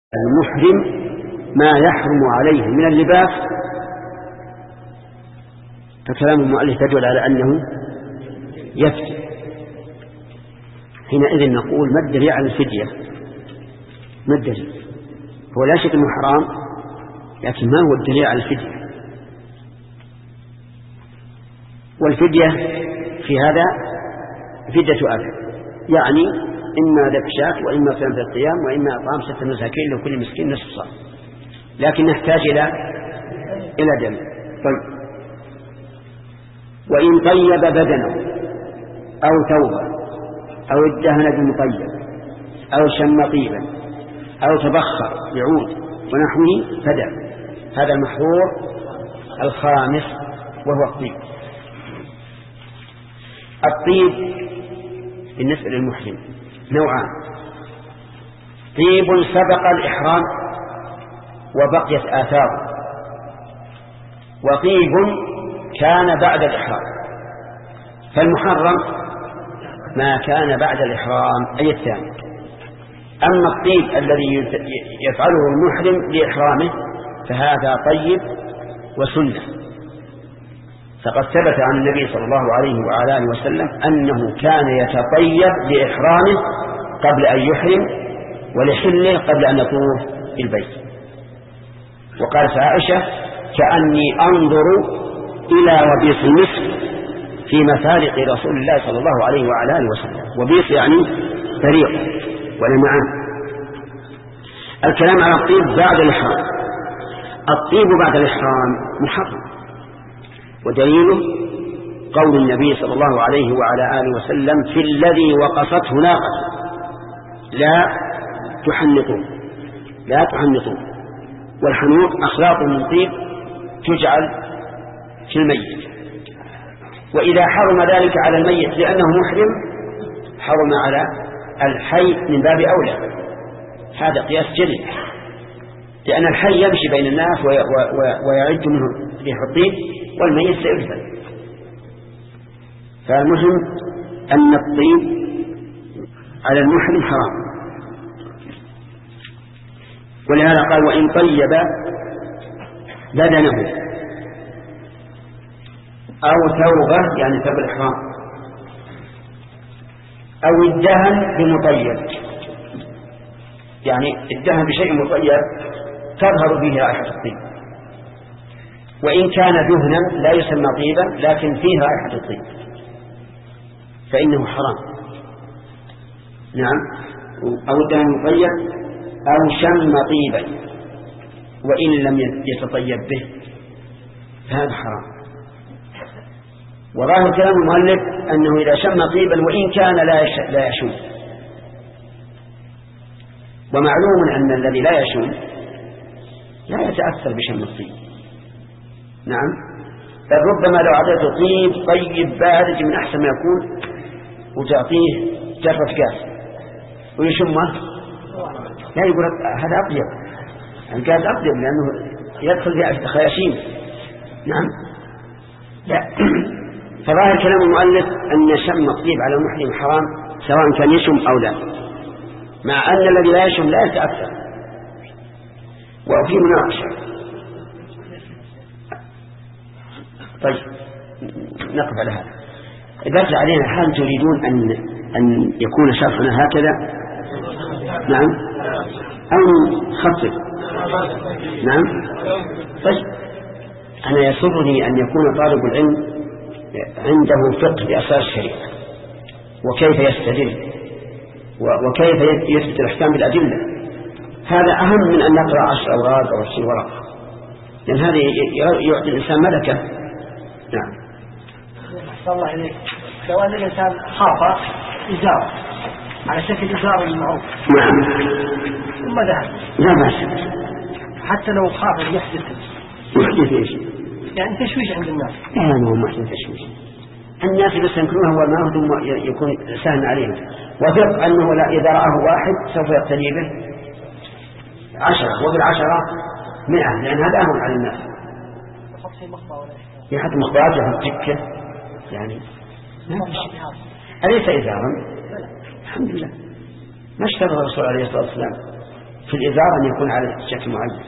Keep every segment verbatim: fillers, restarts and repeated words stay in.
المحرم ما يحرم عليه من اللباس، فكلام المؤلف يدل على أنه يفتي. حينئذ نقول ما الدليل على الفدية؟ ما الدليل؟ هو لا شك أنه حرام، لكن ما هو الدليل على الفدية؟ والفدية في هذا فدية أكل، يعني إما ذبح شاة وإما صيام ثلاثة أيام وإما إطعام ستة مساكين لكل مسكين نصف صاع، لكن نحتاج إلى إلى دم. طيب، وإن طيب بدنه أو ثوبه أو ادهن بمطيب أو شم طيبا أو تبخر بعود ونحوه فدع. هذا المحظور الخامس وهو الطيب. الطيب بالنسبة للمحرم نوعان: طيب سبق الإحرام وبقيت آثاره، وطيب كان بعد الإحرام. فالمحرم ما كان بعد الإحرام أي الثاني. أما الطيب الذي يفعله المحرم لإحرامه فهذا طيب وسنة، فقد ثبت عن النبي صلى الله عليه وعلى آله وسلم أنه كان يتطيب لإحرامه قبل أن يحرم ولحله قبل أن يطوف بالبيت. وقالت عائشة: كأني أنظر إلى وبيص مصر في مفارق رسول الله صلى الله عليه وعلى آله وسلم. وبيص يعني طريق ولمعان. الكلام على الطيب بعد الإحرام. الطيب بعد الإحرام محرم، ودليله قول النبي صلى الله عليه وعلى آله وسلم: في الذي وقصته ناقته لا تحنطوا لا تحنطوا. والحنوط أخلاط من طيب تجعل في الميت، وإذا حرم ذلك على الميت لأنه محرم حرم على الحي من باب أولى. هذا قياس جلي، لأن الحي يمشي بين الناس ويعد منه ريح الطيب، والميت سيدفن. فالمهم أن الطيب على المحرم حرام. ولهذا قال: وإن طيب بدنه أو ثوبه يعني ثوب الإحرام أو ادهن بمطيب، يعني ادهن بشيء مطيب تظهر به رائحة الطيب. وإن كان دهنا لا يسمى طيبا لكن فيه رائحة الطيب فإنه حرام. نعم. أو ادهن مطيب أو شم طيبا وإن لم يتطيب به فهذا حرام. وظاهر كلام المؤلف أنه إذا شم طيبا وإن كان لا يشم. ومعلوم أن الذي لا يشم لا يتأثر بشم الطيب. نعم. بل ربما لو أعطيته طيب طيب بارد من أحسن ما يكون وتعطيه جرة كاس ويشمه لا يقول هذا أطيب، الكاس أطيب لأنه يدخل في خياشيم. نعم. لا. فظاهر كلام المؤلف أن شم الطيب على المحرم حرام سواء كان يشم أو لا، مع أن الذي لا يشم لا يتأثر. وفي مناقشة. طيب نقف على هذا. إذا علينا هل تريدون أن أن يكون شرحنا هكذا؟ نعم. أو خفف؟ نعم. طيب أنا يسرني أن يكون طالب العلم عنده فقه بأساس الشريعة وكيف يستدل وكيف يثبت الأحكام بالأدلة. هذا أهم من أن نقرأ عشر أوراق أو عشرين ورقة، لأن هذا يعطي الإنسان ملكة. نعم. أحسن الله إليك. لو أن الإنسان خاف إزار على شكل إزار المعروف نعم ثم ذهب لا بأس، حتى لو خاف يحدث يحدث إيش؟ يعني تشويش عند الناس. لا ما هو محسن تشويش. الناس يستنكرونه والمعه ثم يكون سهل عليهم. وثق أنه لا إذا رآه واحد سوف يقتدي به عشرة وبالعشرة مئة، لأن هذا أهون على الناس. يحط مخبرات يحط تكة يعني أليس إزارا؟ الحمد لله ما اشترى الرسول عليه الصلاة والسلام في الإزار أن يكون على شكل معين.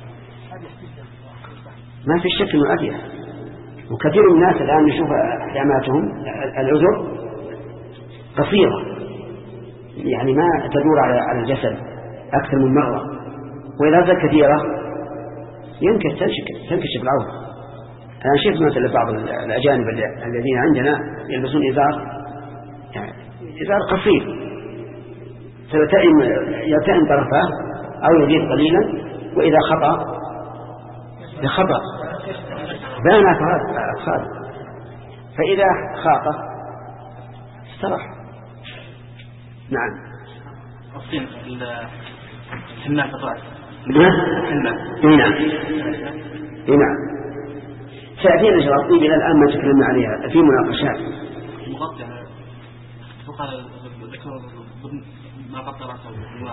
ما في الشكل معين. وكثير من الناس الآن نشوف أحجاماتهم العذر قصيرة، يعني ما تدور على الجسد أكثر من مرة، وإذا زادت كثيرة يمكن تنكشف العورة. أنا شفت مثلا بعض الأجانب الذين عندنا يلبسون إزار يعني إزار قصير يلتئم طرفه أو يزيد قليلا، وإذا خطأ بخطأ بان أفراد، فإذا خاطأ استرح. نعم. الصين السماء تطلع نعم نعم. سأتينا شرطي إلى الآن ما تكلمنا عليها في مناقشات. المغطى فقال ذكر ما غطى رأسه.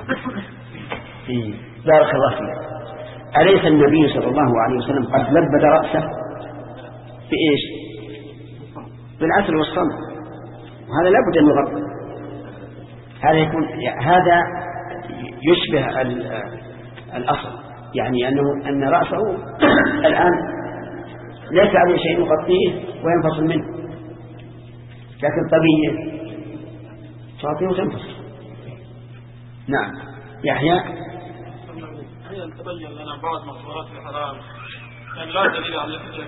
بارك الله فيك. أليس النبي صلى الله عليه وسلم قد لبد رأسه بإيش؟ بالعسل والصمت، وهذا لابد أن يغطى. هذا يكون هذا يشبه الأصل، يعني أنه أن رأسه الآن ليس عليه شيء يغطيه وينفصل منه، لكن طبيعي تعطيه وتنفصل. نعم. يحيى. أحيانا تبين لنا بعض مصورات الحرام يعني لا دليل على الحجة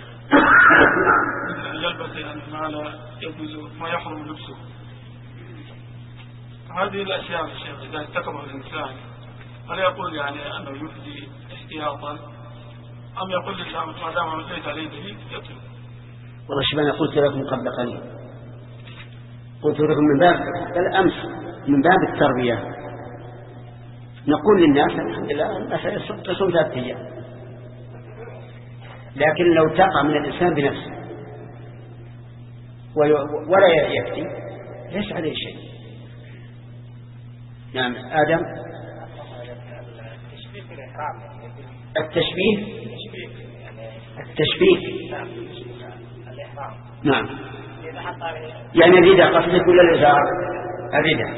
يلبس ما لا يجوز ما يحرم لبسه. هذه الأشياء الشيخ إذا ارتكبها الإنسان هل يقول يعني أنه يفدي احتياطا أم يقول الإنسان ما دام ليس عليه دليل يترك؟ والله شباب أنا قلت لكم قبل قليل، قلت لكم من باب الأمس من باب التربية نقول للناس الحمد لله المسألة تصوم ثلاثة أيام، لكن لو تقع من الإنسان بنفسه ولا يكفي ليس عليه شيء. نعم. آدم. التشبيه التشبيه نعم. يعني الرداء قصدك ولا الإزار؟ الرداء.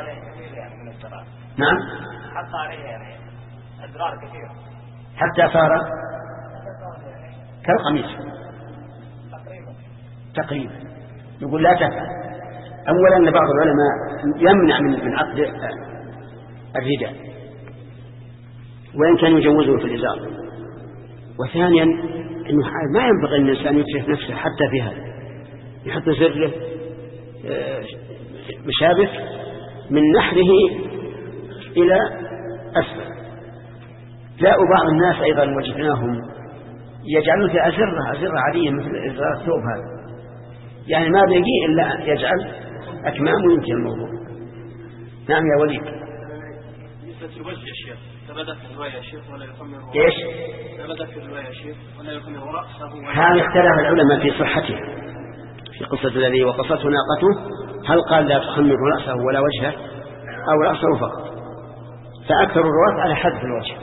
نعم. حط عليه يعني أدرار كثيرة حتى صار كالقميص تقريبا تقريبا. يقول لا تفعل. أولا أن بعض العلماء يمنع من من عقد الرداء وإن كان يجوزه في الإزار. وثانيا أنه ما ينبغي أن الإنسان يترك نفسه حتى في هذا، يحط زره مشابك من نحره إلى أسفل. جاءوا بعض الناس أيضا وجدناهم يجعلون في أزرة أزرة عادية مثل إزرار الثوب هذا، يعني ما بيجي إلا أن يجعل أكمام وينتهي الموضوع. نعم يا وليد. بالنسبة للوجه يا شيخ ثبت في الرواية يا شيخ ولا يخمر ايش؟ ثبت في الرواية يا شيخ ولا يخمر رأسه. هذا اختلف العلماء في صحته. في قصة الذي وقصته ناقته هل قال لا تخمر رأسه ولا وجهه أو رأسه فقط؟ فأكثر الرواة على حذف الوجه.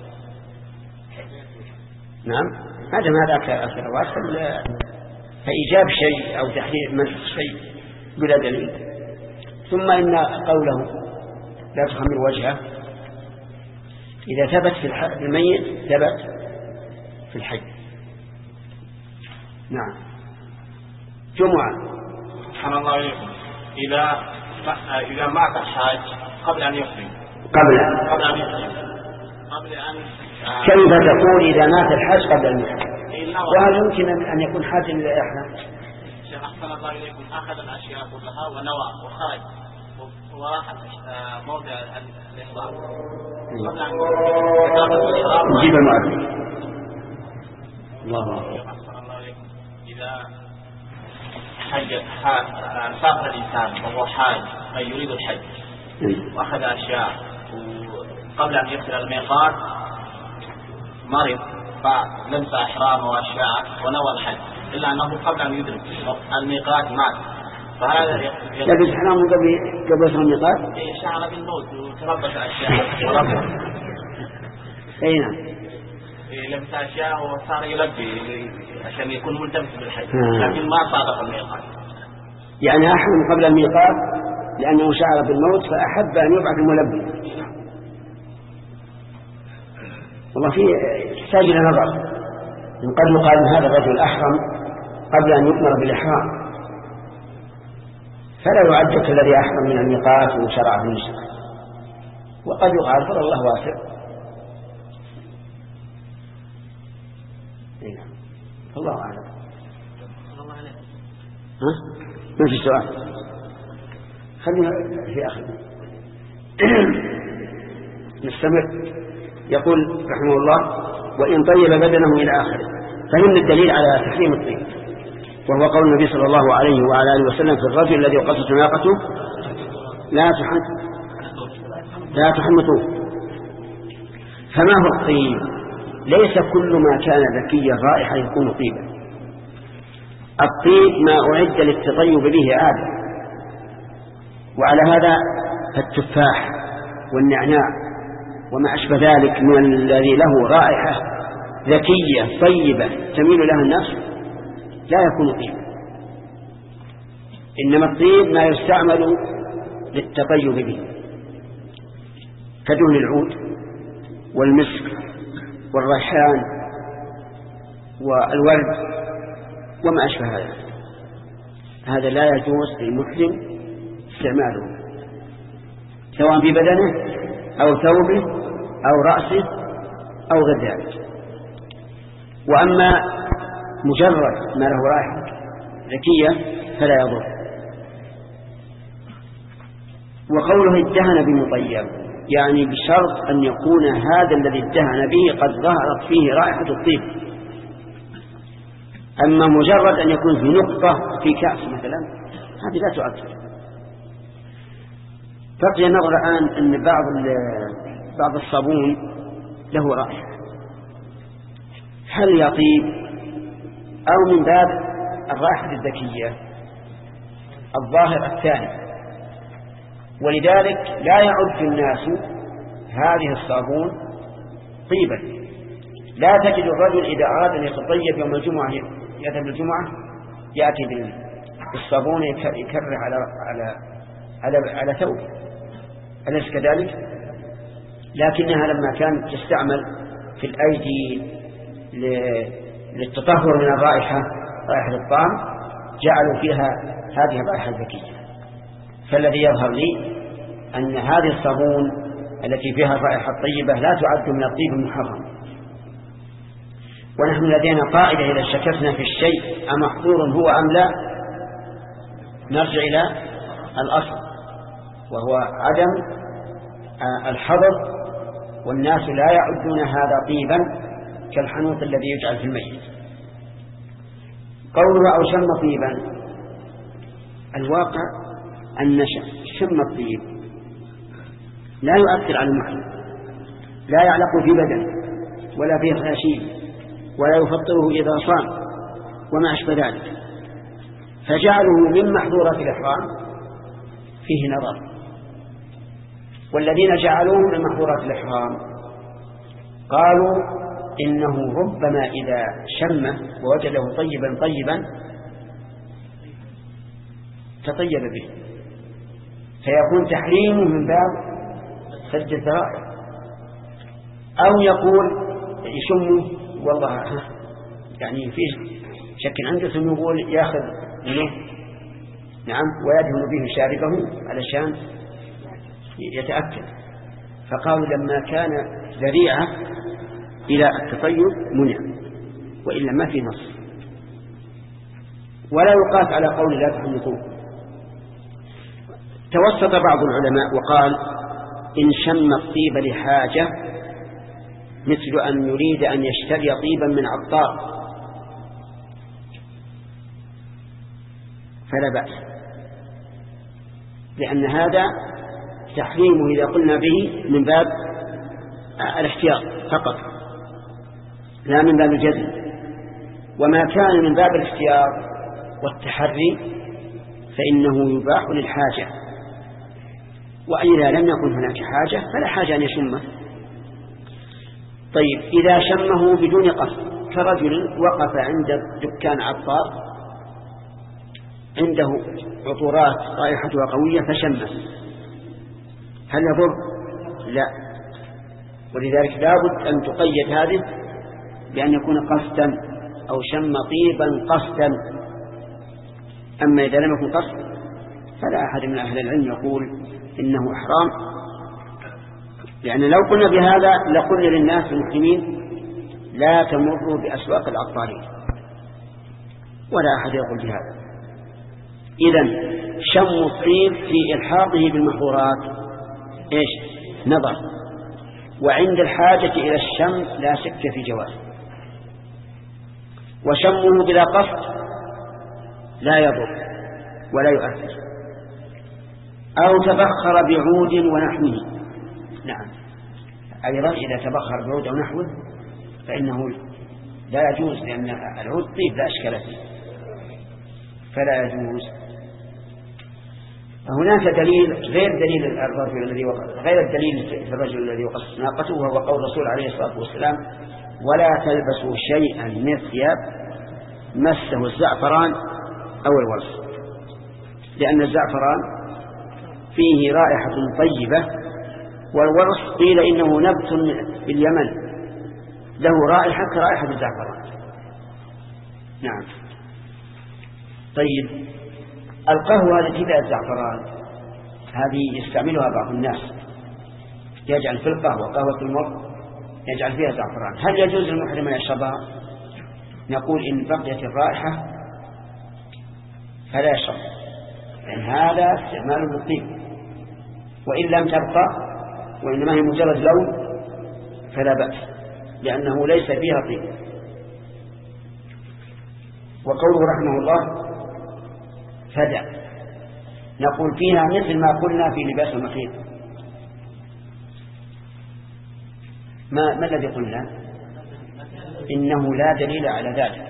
نعم. هذا ما هذا أكثر الرواة. فإيجاب شيء أو تحرير منع شيء بلا دليل. ثم إن قوله لا تخمر وجهه إذا ثبت في الميت ثبت في الحي. نعم. جمعة. سبحان الله عليكم. إذا إذا مات الحاج قبل أن يحرم قبل قبل أن يحرم قبل أن كيف تقول إذا مات الحاج قبل أن يحرم؟ وهل يمكن أن يكون حاج إلى إحرام؟ شيخ أحسن الله إليكم. أخذ الأشياء كلها ونوى وخرج وراح موضع الإحرام قبل أن يحرم. نجيب المؤذن. الله أكبر. أحسن الله إليكم. إذا حج سافر الإنسان وهو حاج أي يريد الحج وأخذ أشياء قبل أن يصل الميقات مرض فلمس أحرامه وأشياء ونوى الحج إلا أنه قبل أن يدرك الميقات مات فهذا لبس أحرامه قبل قبل يصل الميقات شعر بالموت وتربص أشياء وربط أي نعم لبس أشياء وصار يلبي عشان يكون ملتمس بالحج لكن ما صادف الميقات. يعني أحرم قبل الميقات لأنه شعر بالموت فأحب أن يبعث الملبي. والله في يحتاج إلى نظر، إن قد يقال أن هذا الرجل أحرم قبل أن يؤمر بالإحرام فلا يعد كالذي أحرم من الميقات وشرع في النسك، وقد يقال فر الله واسع. الله أعلم. ها؟ ما في سؤال؟ خلينا في آخر نستمر. يقول رحمه الله: وإن طيب بدنه إلى آخره. فمن الدليل على تحريم الطيب وهو قول النبي صلى الله عليه وعلى آله وسلم في الرجل الذي قصت ناقته: لا لا تحنطوه. فما هو الطيب؟ ليس كل ما كان ذكي الرائحة يكون طيبا. الطيب ما أعد للتطيب به آدم، وعلى هذا فالتفاح والنعناع وما أشبه ذلك من الذي له رائحة ذكية طيبة تميل لها النفس لا يكون طيبا. إنما الطيب ما يستعمل للتطيب به كدهن العود والمسك والريحان والورد وما أشبه هذا. هذا لا يجوز للمسلم استعماله سواء في بدنه أو ثوبه أو رأسه أو غير ذلك. وأما مجرد ما له رائحة ذكية فلا يضر. وقوله ادهن بمطيب يعني بشرط أن يكون هذا الذي ادهن به قد ظهرت فيه رائحة الطيب. أما مجرد أن يكون في نقطة في كأس مثلا هذه لا تؤثر. بقي النظر الآن أن بعض بعض الصابون له رائحة، هل يطيب أو من باب الرائحة الذكية؟ الظاهر الثاني. ولذلك لا يعد الناس هذه الصابون طيبا. لا تجد الرجل إذا أراد أن يتطيب يوم الجمعة يذهب الجمعة يأتي بالصابون يكرر على على على على ثوبه، أليس كذلك؟ لكنها لما كانت تستعمل في الأيدي للتطهر من الرائحة رائحة الطعام جعلوا فيها هذه الرائحة الذكية. فالذي يظهر لي أن هذه الصابون التي فيها الرائحة الطيبة لا تعد من الطيب المحرم. ونحن لدينا قاعدة: إذا شككنا في الشيء أمحظور هو أم لا نرجع إلى الأصل وهو عدم الحظر. والناس لا يعدون هذا طيبا كالحنوط الذي يجعل في الميت. قوله أو شم طيبا، الواقع أن شم الطيب لا يؤثر على المحرم، لا يعلق في بدن ولا في خاشيم ولا يفطره إذا صام وما أشبه ذلك. فجعله من محظورات الإحرام فيه نظر. والذين جعلوه من محظورات الإحرام قالوا إنه ربما إذا شمه ووجده طيبا طيبا تطيب به، فيكون تحريمه من باب سد الذرائع. أو يقول يشمه والله يعني فيه شك عنده ثم يقول ياخذ منه نعم ويدهن به شاربه علشان يتأكد. فقالوا لما كان ذريعة إلى التطيب منع، وإلا ما في نص. ولا يقاس على قول لا تحنطوه. توسط بعض العلماء وقال إن شم الطيب لحاجة مثل أن يريد أن يشتري طيبا من عطار فلا بأس، لأن هذا تحريمه إذا قلنا به من باب الاحتياط فقط لا من باب الجزم. وما كان من باب الاحتياط والتحري فإنه يباح للحاجة، وإذا لم يكن هناك حاجة فلا حاجة أن يشمه. طيب إذا شمه بدون قصد كرجل وقف عند دكان عطار عنده عطورات رائحتها قوية فشمه، هل يضر؟ لا. ولذلك لابد أن تقيد هذه بأن يكون قصدا أو شم طيبا قصدا. أما إذا لم يكن قصد فلا أحد من أهل العلم يقول إنه إحرام، لأن لو قلنا بهذا لقلنا للناس المسلمين لا تمروا بأسواق العطارين، ولا أحد يقول بهذا. إذن شم الطيب في إلحاقه بالمحظورات إيش؟ نظر. وعند الحاجة إلى الشم لا شك في جواز. وشمه بلا قصد لا يضر ولا يؤثر. أو تبخر بعود ونحوه. نعم، أيضا إذا تبخر بعود أو نحوه فإنه لا يجوز، لأن العود طيب لا أشكال فيه فلا يجوز. هناك دليل غير دليل الرجل الذي غير الدليل في الرجل الذي وقص ناقته، وهو قول الرسول عليه الصلاة والسلام: ولا تلبسوا شيئا من الثياب مسه الزعفران أو الورس، لأن الزعفران فيه رائحة طيبة، والورس قيل إنه نبت باليمن له رائحة كرائحة الزعفران. نعم. طيب، القهوة التي فيها الزعفران هذه يستعملها بعض الناس، يجعل في القهوة قهوة المر يجعل فيها زعفران. هل يجوز للمحرم أن يشربها؟ نقول إن بقيت الرائحة فلا يشرب، لأن هذا استعمال للطيب. وإن لم تبقى وإنما هي مجرد لون فلا بأس، لأنه ليس فيها طيب. وقوله رحمه الله: فدع، نقول فيها مثل ما قلنا في لباس المخيط. ما, ما الذي قلنا؟ إنه لا دليل على ذلك.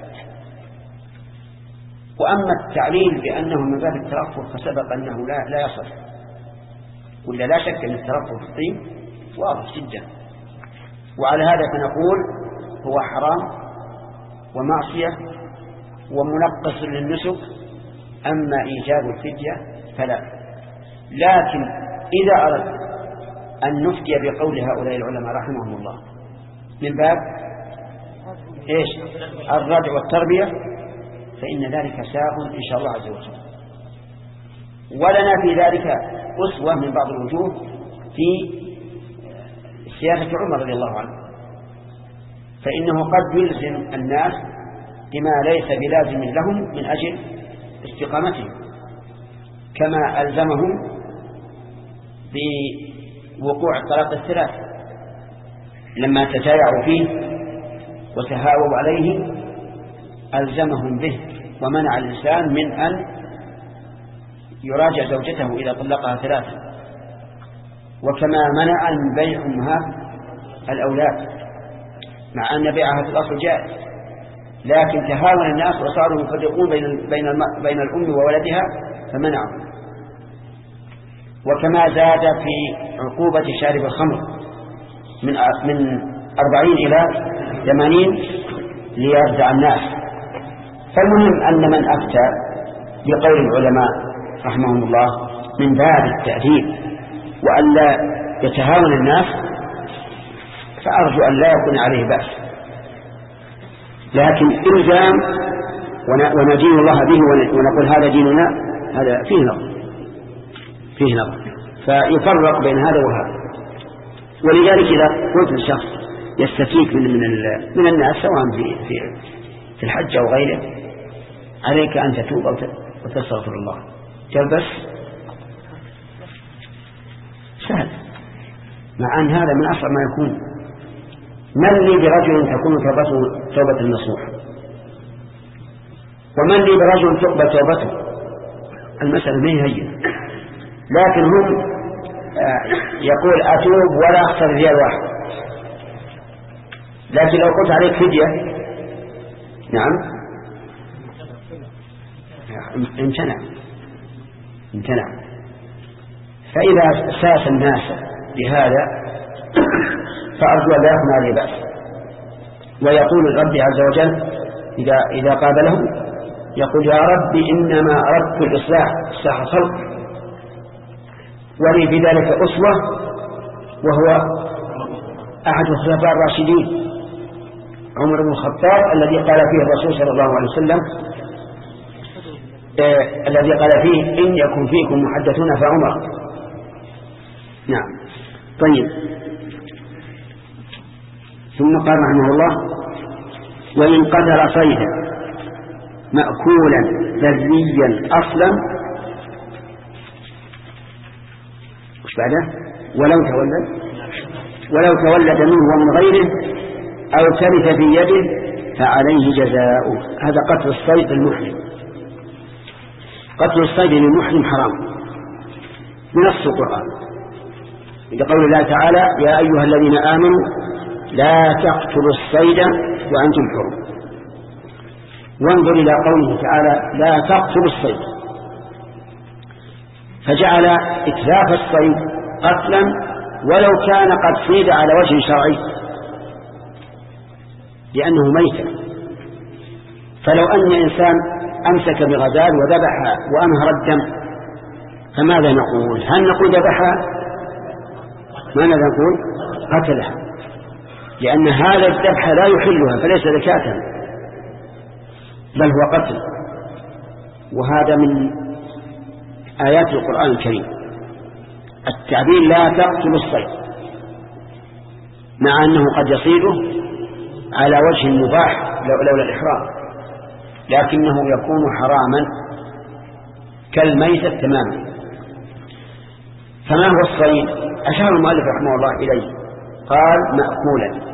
وأما التعليل بأنه من باب الترفه فسبق أنه لا, لا يصح، ولا لا شك أن الترفه في الطيب واضح جدا. وعلى هذا فنقول هو حرام ومعصية ومنقص للنسك. أما إيجاب الفدية فلا. لكن إذا أردت أن نفتي بقول هؤلاء العلماء رحمهم الله من باب إيش؟ الردع والتربية، فإن ذلك ساغ إن شاء الله عز وجل. ولنا في ذلك أسوة من بعض الوجوه في سياسة عمر رضي الله عنه، فإنه قد يلزم الناس بما ليس بلازم لهم من أجل استقامتهم، كما ألزمهم بوقوع الطلاق الثلاث لما تجايعوا فيه وتهاووا عليه، ألزمهم به ومنع الإنسان من أن يراجع زوجته إذا طلقها ثلاثا. وكما منع من بيع أمهات الأولاد، مع أن بيعها في الأصل جائز، لكن تهاون الناس وصاروا يفرقون بين بين بين الأم وولدها فمنعوا. وكما زاد في عقوبة شارب الخمر من من أربعين إلى ثمانين ليردع الناس. فالمهم أن من أفتى بقول العلماء رحمهم الله من باب التأديب وألا يتهاون الناس، فأرجو أن لا يكون عليه بأس. لكن إلزام وندين الله به ونقول هذا ديننا، هذا فيه نظر فيه نظر فيفرق بين هذا وهذا. ولذلك إذا قلت للشخص يستفيك من من, من الناس سواء في في في الحج أو غيره، عليك أن تتوب وتستغفر الله. تلبس سهل، مع أن هذا من أصعب ما يكون. من لي برجل تكون توبته توبة النصوح، ومن لي برجل تقبل توبته؟ المسألة ما هي هينة. لكن هم يقول أتوب ولا أخسر ريال واحد، لكن لو قلت عليك فدية نعم امتنع امتنع. فإذا ساس الناس بهذا فأرجو أن لا يكون عليه بأس. ويقول الرب عز وجل إذا, إذا قابله يقول: يا رب إنما أردت الإصلاح إصلاح الخلق، ولي في ذلك أسوة وهو أحد الخلفاء الراشدين عمر بن الخطاب الذي قال فيه الرسول صلى الله عليه وسلم آه الذي قال فيه إن يكن فيكم محدثون فعمر. نعم. طيب، ثم قال رحمه الله: وإن قتل صيدا مأكولا بريا أصلا، وش بعده؟ ولو تولد ولو تولد منه ومن غيره أو تلف في يده فعليه جزاؤه. هذا قتل الصيد المحرم. قتل الصيد للمحرم حرام بنص القرآن، بقول الله تعالى: يا أيها الذين آمنوا لا تقتلوا الصيد وأنتم حرم. وانظر إلى قوله تعالى: لا تقتلوا الصيد، فجعل إتلاف الصيد قتلا ولو كان قد صيد على وجه شرعي لأنه ميت. فلو أن إنسان أمسك بغزال وذبح وأنهر الدم فماذا نقول؟ هل نقول ذبحها؟ ماذا نقول؟ قتلها، لأن هذا الذبح لا يحلها فليس زكاة بل هو قتل. وهذا من آيات القرآن الكريم التعبير لا تقتل الصيد، مع أنه قد يصيده على وجه مباح لولا الإحرام، لكنه يكون حراما كالميتة تماما. فما هو الصيد؟ أشار المؤلف رحمه الله إليه، قال: مأكولا،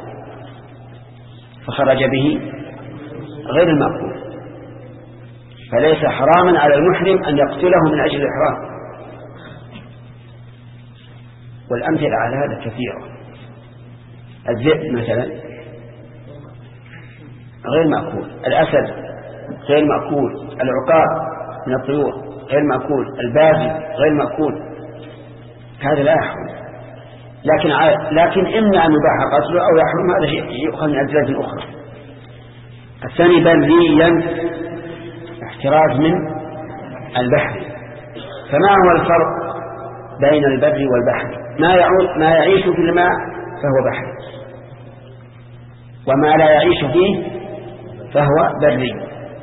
فخرج به غير المأكول، فليس حراما على المحرم أن يقتله من أجل الإحرام. والأمثلة على هذا كثيرة. الذئب مثلا غير مأكول، الأسد غير مأكول، العقاب من الطيور غير مأكول، الباغي غير مأكول، هذا لا يحرم. لكن لكن إما أن يباح قتله أو يحرم، هذا شيء يؤخذ من أدلة أخرى. الثاني بريا، احتراز من البحر. فما هو الفرق بين البر والبحر؟ ما يعود ما يعيش في الماء فهو بحر، وما لا يعيش فيه فهو بري.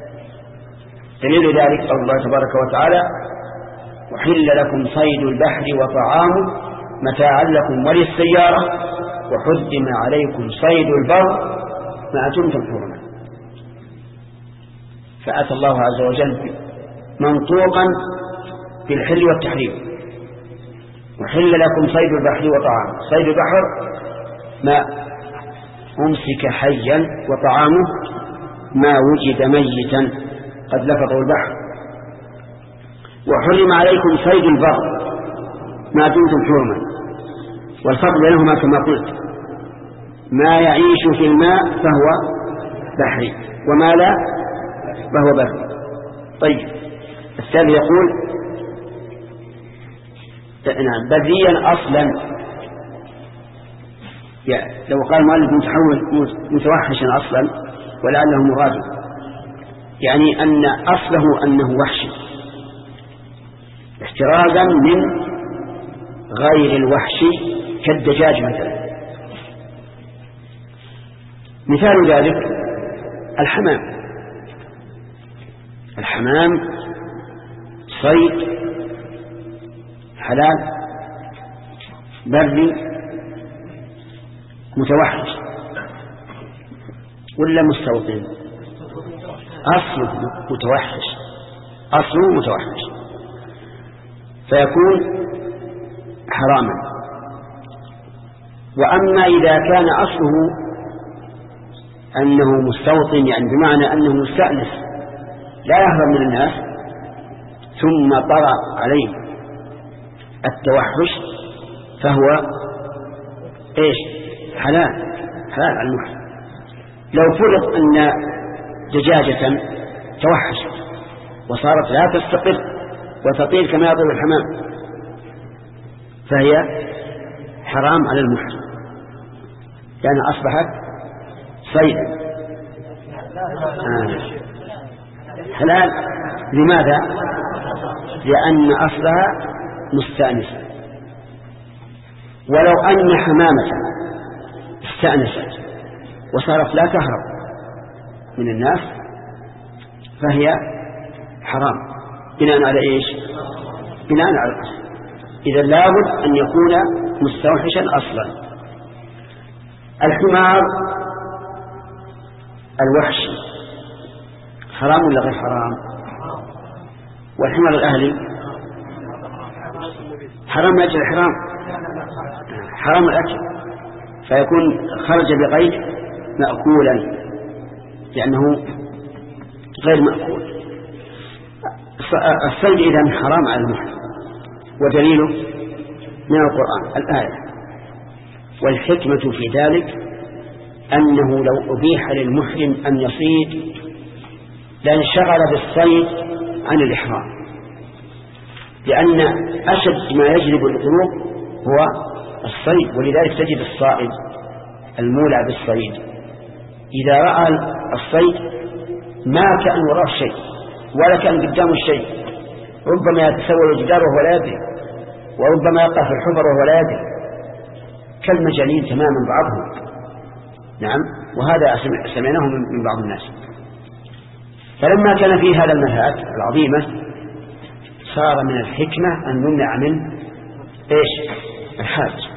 دليل ذلك قول الله تبارك وتعالى: وحل لكم صيد البحر وطعامه متاعا لكم وللسيارة وحرم عليكم صيد البر ما دمتم حرما. فأتى الله عز وجل منطوقا بالحل والتحريم. وحل لكم صيد البحر وطعامه. صيد البحر ما أمسك حيا، وطعامه ما وجد ميتا قد لفظه البحر. وحرم عليكم صيد البر ما دمتم حرما. والفرق بينهما كما قلت: ما يعيش في الماء فهو بحري، وما لا فهو بري. طيب، الثاني يقول: نعم بريا أصلا. يعني لو قال مؤلف متحول متوحشا أصلا ولعله مراد، يعني أن أصله أنه وحش احترازا من غير الوحش كالدجاج مثلا. مثال ذلك الحمام. الحمام صيد حلال بري متوحش ولا مستوطن؟ أصله متوحش، أصله متوحش فيكون حراما. وأما إذا كان أصله أنه مستوطن، يعني بمعنى أنه مستأنس لا يهرب من الناس، ثم طرأ عليه التوحش فهو إيش؟ حلال، حلال على المحرم. لو فرض أن دجاجة توحشت وصارت لا تستقر وتطير كما يطير الحمام فهي حرام على المحرم، لأن أصبحت صيدا. آه. حلال لماذا؟ لأن أصلها مستأنسة. ولو أن حمامة استأنست وصارت لا تهرب من الناس فهي حرام بناء على إيش؟ بناء على الأصل. إذا لابد أن يكون مستوحشا أصلا. الحمار الوحشي حرام ولا غير حرام؟ والحمار الأهلي حرام من أجل الحرام، حرام الأكل، فيكون خرج بغير مأكولا لأنه غير مأكول. الصيد إذن حرام على المحرم، ودليله من القرآن الآية. والحكمة في ذلك أنه لو أبيح للمحرم أن يصيد لانشغل بالصيد عن الإحرام، لأن أشد ما يجلب القلوب هو الصيد. ولذلك تجد الصائد المولع بالصيد إذا رأى الصيد ما كان وراء شيء ولا كان قدامه شيء، ربما يتسول جداره ولا يدري، وربما يقع في الحفر ولا يدري، كالمجانين تماما بعضهم. نعم، وهذا سمعناه من بعض الناس. فلما كان في هذا المهات العظيمة صار من الحكمة أن نمنع من إيش؟ الحاج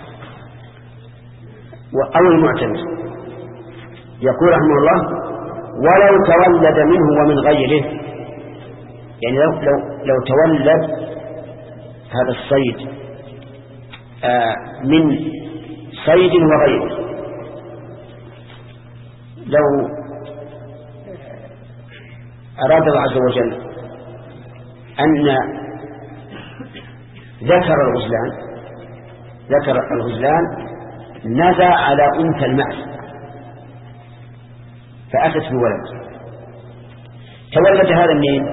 أو المعتمد. يقول رحمه الله: ولو تولد منه ومن غيره، يعني لو, لو, لو تولد هذا الصيد آه من صيد وغيره، لو أراد الله عز وجل أن ذكر الغزلان ذكر الغزلان نزع على أنثى المعز فأتت بولد، تولد هذا منين؟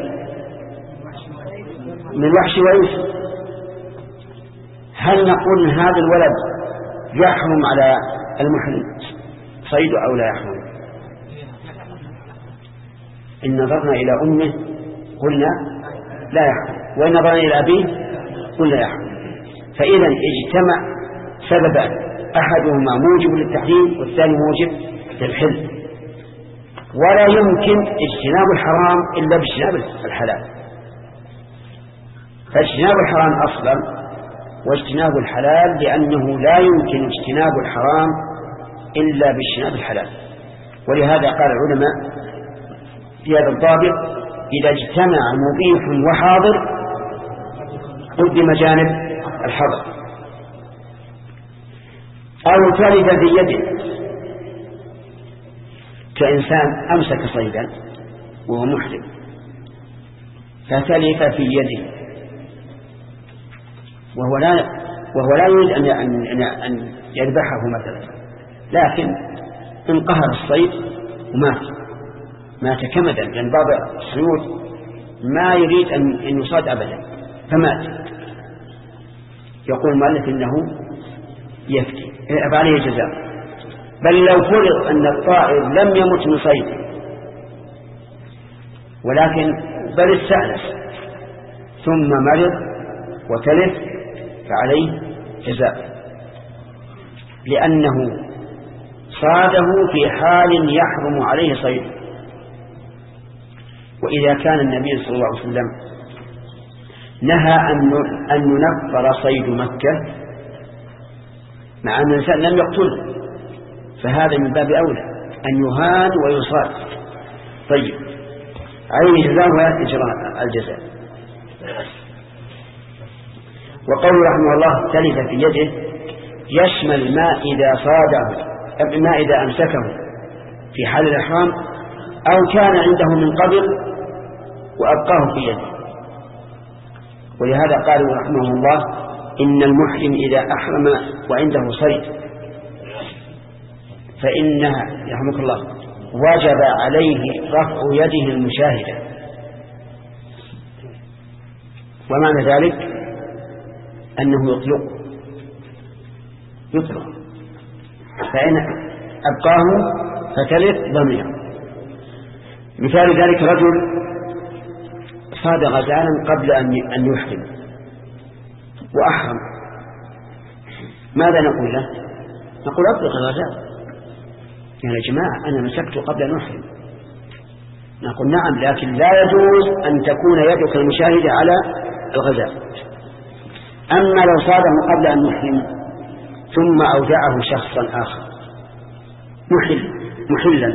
من وحش ويوسف. هل نقول هذا الولد يحرم على المحرم صيد أو لا يحرم؟ إن نظرنا إلى أمه قلنا لا يحرم، وإن نظرنا إلى أبيه قلنا يحرم. فإذا اجتمع سببان، أحدهما موجب للتحريم والثاني موجب للحل، ولا يمكن اجتناب الحرام إلا باجتناب الحلال. فاجتناب الحرام أصلا واجتناب الحلال، لأنه لا يمكن اجتناب الحرام إلا باجتناب الحلال. ولهذا قال العلماء في هذا الضابط: إذا اجتمع مبيح وحاضر قدم جانب الحظر. أو تلد في يده، كإنسان أمسك صيدا وهو محرم فتلف في يده وهو لا وهو لا يريد أن أن أن يذبحه مثلا، لكن انقهر الصيد ومات مات كمدا، لأن بعض الصيود ما يريد أن يصاد أبدا فمات. يقول المؤلف إنه يفتي عليه جزاء. بل لو فرض أن الطائر لم يمت من صيد ولكن بل استأنس ثم مرض وتلف فعليه جزاء، لأنه صاده في حال يحرم عليه صيد. وإذا كان النبي صلى الله عليه وسلم نهى أن ينفر صيد مكة مع أن الإنسان لم يقتله، فهذا من باب أولى أن يهان ويصاد. طيب، عليه جزاء ويأتي إجراء الجزاء. وقول رحمه الله تلف في يده يشمل ما إذا صاده، ما إذا أمسكه في حال الإحرام أو كان عنده من قبل وأبقاه في يده. ولهذا قالوا رحمه الله: إن المحرم إذا أحرم وعنده صيد فإنها يرحمك الله وجب عليه رفع يده المشاهدة. ومعنى ذلك أنه يطلق يطلق فإن أبقاه فتلف ضمير. مثال ذلك رجل صاد غزالا قبل أن يحرم وأحرم، ماذا نقول له؟ نقول أطلق الغزال يعني يا جماعة أنا مسكت قبل أن أحرم، نقول نعم، لكن لا يجوز أن تكون يدك المشاهدة على الغزال. أما لو صاده قبل أن يحرم ثم أودعه شخصا آخر محل محلا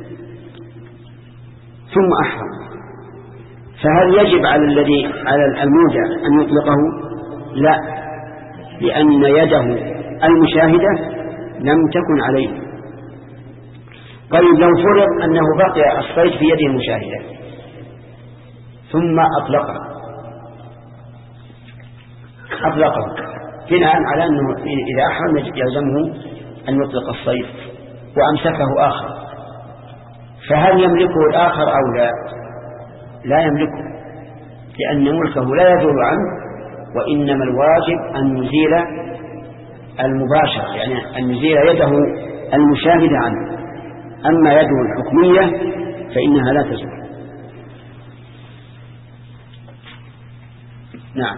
ثم أحرم، فهل يجب على الذي على المودع أن يطلقه؟ لا، لأن يده المشاهدة لم تكن عليه. طيب لو فرض أنه بقي الصيد في يده المشاهدة ثم أطلقه أطلقه بناء على أنه إذا أحرم يلزمه أن يطلق الصيد وأمسكه آخر، فهل يملكه الآخر أو لا؟ لا يملكه، لأن ملكه لا يزول عنه، وإنما الواجب أن يزيل المباشر، يعني أن يزيل يده المشاهدة عنه. أما يده الحكمية فإنها لا تزول. نعم.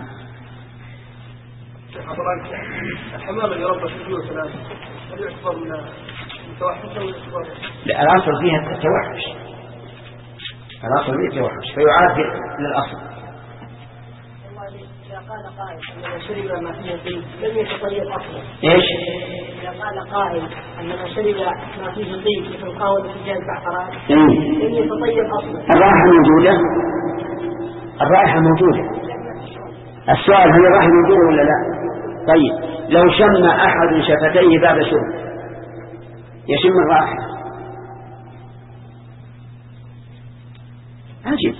الحمام اللي ربى في الجوع ثلاثة هل يعتبر من التوحش أو يعتبر؟ لا، الأصل فيها التوحش، الأصل فيها التوحش فيعاد للأصل. إذا قال قائل أن من شرب ما فيه طيب لم يتطيب أصلا. إيش؟ إذا قال قائل أن من شرب ما فيه طيب مثل قهوة السجاد زعفران لم يتطيب أصلا. الرائحة موجودة، الرائحة موجودة. السؤال هل الرائحة موجودة ولا لا؟ طيب لو شم أحد شفتيه بعد شرب يشم الرائحة، عجيب.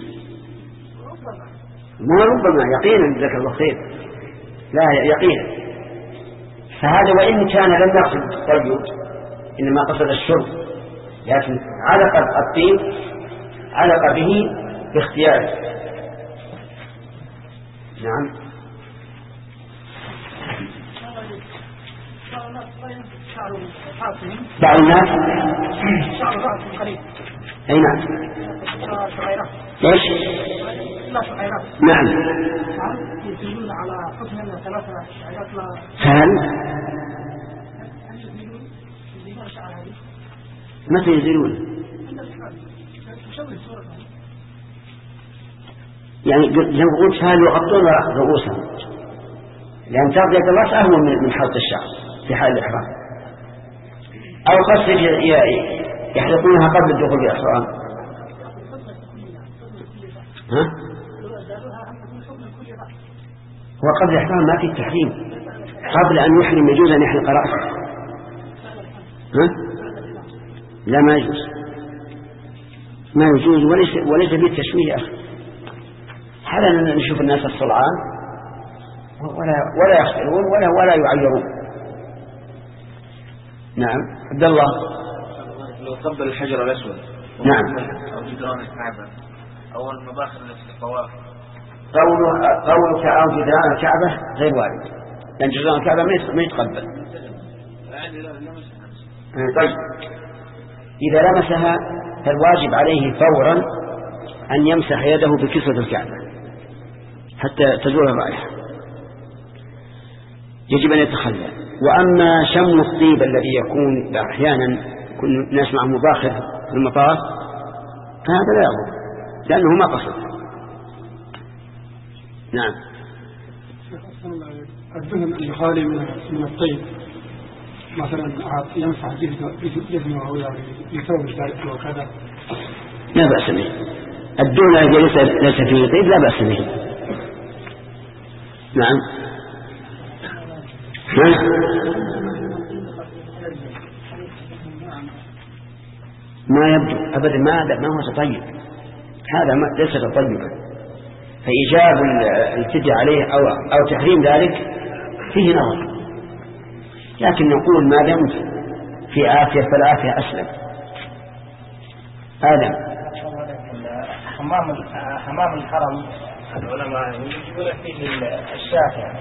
ما ربما، يقينا جزاك الله خير، لا يقينا. فهذا وإن كان لم يقصد الطيب إنما قصد الشرب، لكن علق الطيب علق به باختياره. نعم. بعض الناس شعر رأس قريب. أي نعم. ليش؟ لا شعيرات. نعم. يزيلون على حكم أن ثلاثة شعيرات لا. هل؟ متى يزيلون؟ يعني لو قلت هل يغطون رؤوسهم، لأن تغطية الرأس أهون من حلق الشعر في حال الإحرام، أو قصد يحلقونها قبل الدخول في الإحرام. ها؟ هو قبل الإحرام ما في التحريم، قبل أن يحرم يجوز أن يحلق رأسه. ها؟ لا، ما يجوز، ما يجوز، وليس وليس فيه التشويه يا أخي. حالا نشوف الناس الصلعان ولا ولا يخسرون ولا ولا يعيرون. نعم. عبد الله. لو قبل الحجر الأسود. نعم. أو جدران الكعبة أو المباخر التي في الطواف. قولك أو جدران الكعبة غير وارد، لأن جدران الكعبة ما يتقبل. طيب إذا لمسها فالواجب عليه فورا أن يمسح يده بكسوة الكعبة حتى تزول الرائحة، يجب أن يتخلى. وأما شم الطيب الذي يكون أحيانا يكون الناس معه مباخر في المطاف فهذا لا يضر لأنه ما قصد. نعم. الدهن الخالي من الطيب مثلا يمسح جسمه أو يعني يثوب ذلك وكذا لا بأس به. الدهن الذي ليس ليس فيه طيب لا بأس به. نعم. ما يبدو أبدا، ما ما هو تطيب، هذا ما ليس تطيبا، فإيجاب الفدية عليه أو أو تحريم ذلك فيه نظر، لكن نقول ما دمت في عافية فالعافية أسلم. هذا حمام حمام الحرم العلماء يقول فيه الشافع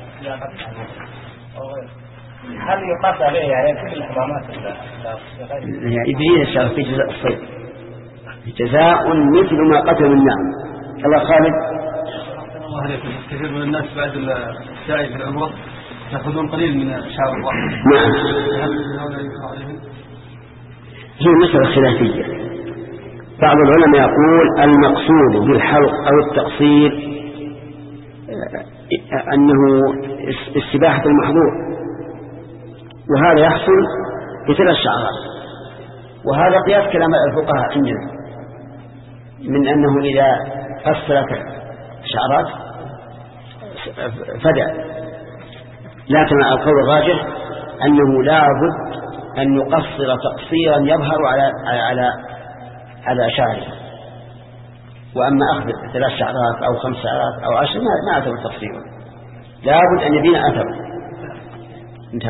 هل يقاس عليه يعني كل الحمامات يعني إبليس الشرف في جزاء الصيد جزاء مثل ما قتل النعم. الله خالد. الله عليكم. كثير من الناس بعد السعي في العمرة يأخذون قليل من شعر الرأس. نعم. هي مسألة خلافية. بعض العلماء يقول المقصود بالحلق أو التقصير أنه استباحة المحظور، وهذا يحصل بثلاث شعرات، وهذا قياس كلام الفقهاء عندنا من أنه إذا قص ثلاث شعرات فدع. لكن القول الراجح أنه لا بد أن يقصر تقصيرا يظهر على على على شعره، وأما أخذ ثلاث شعرات أو خمس شعرات أو عشر ما أعتبر تقصيرا، لا بد أن يبين أثر. انتهى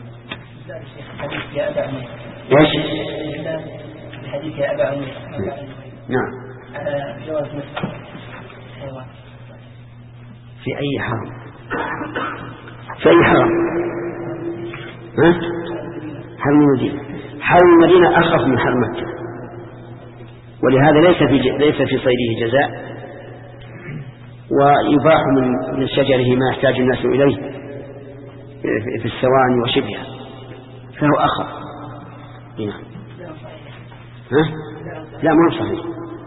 ايش الحديث يا أبا عمير. نعم. جواز مسح الحيوان في أي حرم؟ في أي حرم؟ ها؟ حرم المدينة. حرم المدينة أخف من حرم مكة، ولهذا ليس في ليس في صيده جزاء، ويباح من من شجره ما يحتاج الناس إليه في السواني وشبهها، فهو أخف. نعم. ها؟ لا مو صحيح.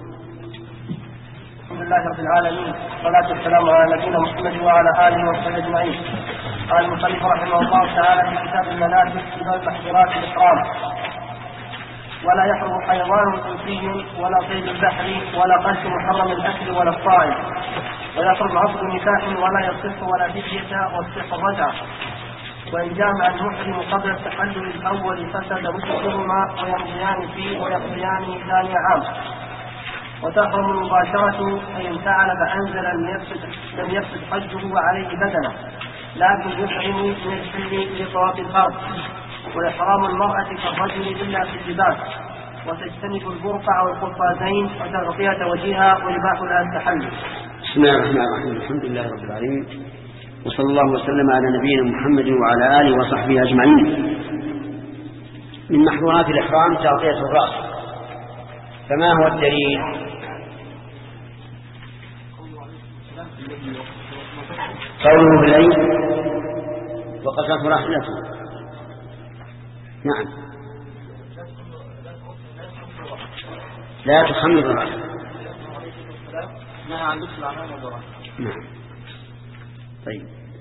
الحمد لله رب العالمين، والصلاة والسلام على نبينا محمد وعلى آله وصحبه أجمعين. قال المصنف رحمه الله تعالى في كتاب المناسك في باب محظورات الإحرام: ولا يحرم حيوان إنسي ولا صيد البحر ولا قلب محرم الأكل ولا الصائم، ويحرم عقد نكاح ولا يصح ولا فدية والصح الرجعة. وإن جامع المحرم قبل التحلل الأول فسد وجههما ويمضيان فيه ويقضيان ثاني عام. وتحرم المباشرة فإن فعل فأنزل لم يفسد لم يفسد حجه وعليه بدنه، لكن يحرم من الحل لطواف الأرض. وإحرام المرأة كالرجل إلا في اللباس، وتجتنب البرقع والقفازين وتغطية وجهها ويباح لها التحلل. بسم الله الرحمن الرحيم. الحمد لله رب العالمين، وصلى الله وسلم على نبينا محمد وعلى آله وصحبه أجمعين. من محظورات الإحرام تغطية الرأس، فما هو الدليل؟ قوله بالليل وقصرت راحلته. نعم. لا تخمر الرأس. نعم. طيب،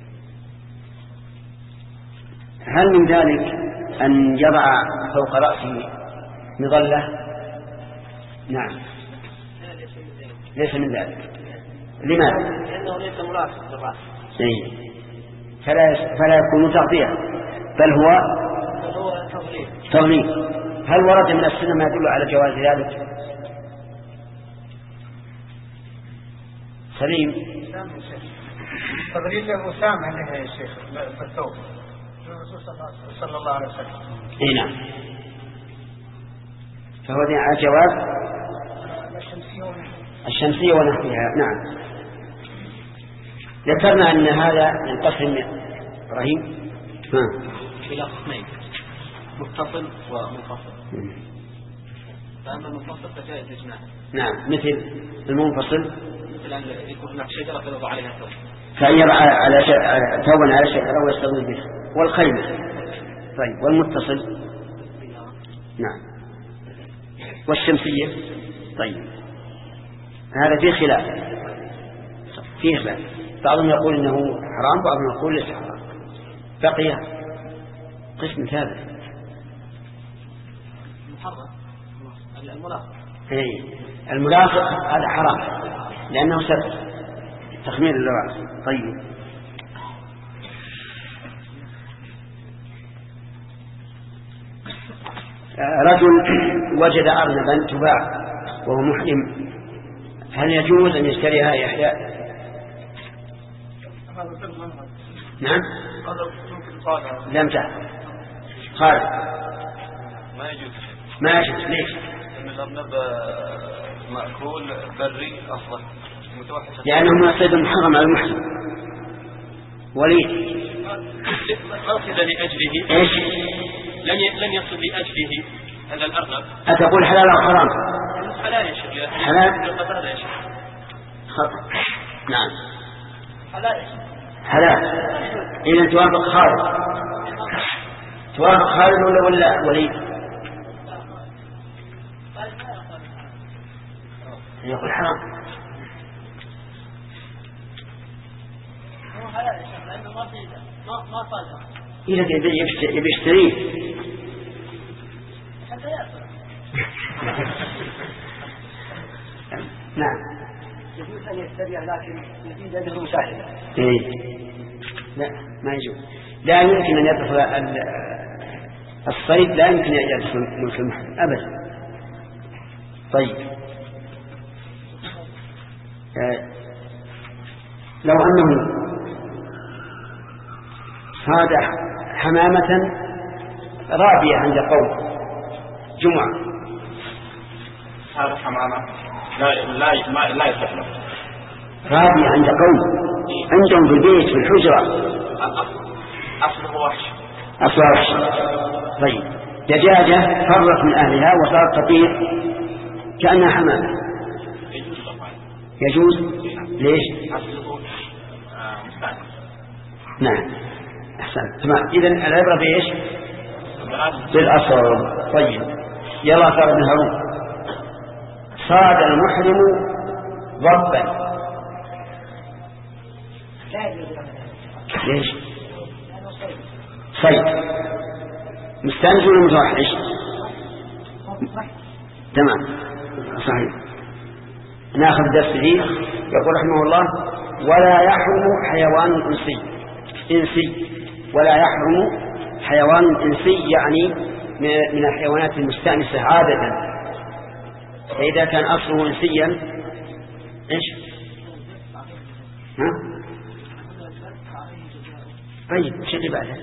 هل من ذلك أن يضع فوق رأسه مظلة؟ نعم، ليس من ذلك. لماذا؟ لأنه ليس ملاسق للرأس، فلا فلا يكون تغطية، بل هو تغليظ. هل ورد من السنة ما يدل على جواز ذلك؟ سليم. تغليظ الوسام عليها يا شيخ في الثوب الرسول صلى الله عليه وسلم. اي نعم، فهو على جواز الشمسية ونحوها. نعم. ذكرنا أن هذا ينقسم إبراهيم إلى قسمين: متصل ومنفصل. فأما المنفصل فجائز إجماع. نعم، مثل المنفصل مثل أن يكون هناك شجرة فيضع عليها ثوب، فأن يضع على ثوبا على شجرة ويستظل به، والخيمة. طيب، والمتصل؟ نعم. والشمسية؟ طيب، هذا فيه خلاف، فيه خلاف. بعضهم يقول إنه حرام، بعضهم يقول ليس حرام. بقي قسم ثالث محرم الملاصق. اي الملاصق هذا حرام لأنه سبب تخمير الرأس. طيب، رجل وجد أرنبا تباع وهو محرم، هل يجوز أن يشتريها يحيى؟ نعم. لم تعرف خالد ما يجوز. ما يجوز. ليش؟ لأن الأرنب مأكول بري أصلا متوحش، لأنه من الصيد المحرم على المحرم. وليد قصد لأجله ايش؟ لن لن يصل لأجله هذا الأرنب. أتقول حلال أو حرام؟ حلال يا شيخ. حلال. هذا يا شيخ خطأ. نعم، حلال يا شيخ. حلال. إذا توافق خالد، توافق خالد ولا ولا وليد؟ يقول حرام. إذا يبي يشتريه نعم يجوز أن يشتريه لكن يجوز أنه مشاهدة. إيه لا ما يجوز. لا يمكن أن يدخل الصيد، لا يمكن أن يدخل ملك المحرم أبدا. طيب آه. لو أنه صاد حمامة رابية عند قوم جمعة، هذا حمامة لا لا ما لا يستحمل. رابية عند قوم عندهم في البيت في الحجرة، أصله وحش. أصله وحش. طيب دجاجة فرت من أهلها وصارت تطير كأنها حمامة، يجوز؟ ليش؟ أصله مستعد. نعم أحسن تمام. إذن العبرة بإيش؟ بالأصل. طيب يلا صار ابن هارون. صاد المحرم ضبا. ليش؟ صيد مستنزل ومتوحش. تمام صحيح. ناخذ درس فيه. يقول رحمه الله ولا يحرم حيوان إنسي إنسي ولا يحرم حيوان إنسي يعني من الحيوانات المستأنسة عادة. فإذا كان أصله إنسيا إيش؟ ها؟ طيب شو اللي بعده؟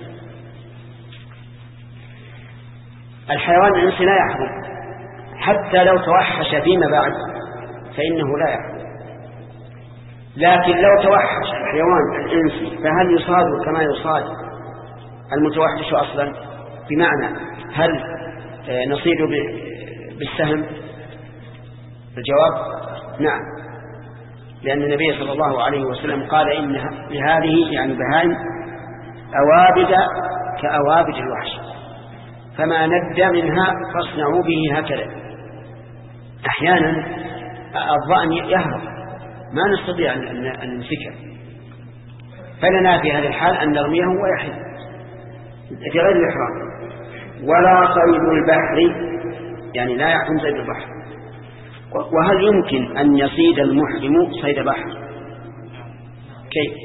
الحيوان الإنسي لا يحرم حتى لو توحش فيما بعد فإنه لا يحرم. لكن لو توحش الحيوان الإنسي فهل يصاد كما يصاد المتوحش أصلا؟ بمعنى هل نصيد بالسهم؟ الجواب نعم، لأن النبي صلى الله عليه وسلم قال إن لهذه يعني بهائم أوابد كأوابد الوحش، فما ند منها فاصنعوا به هكذا. أحيانا الظأن يهرب ما نستطيع أن نمسكه، فلنا في هذا الحال أن نرميه ويحل في غير الإحرام. ولا صيد البحر يعني لا يحرم صيد البحر. وهل يمكن أن يصيد المحرم صيد بحر؟ كيف؟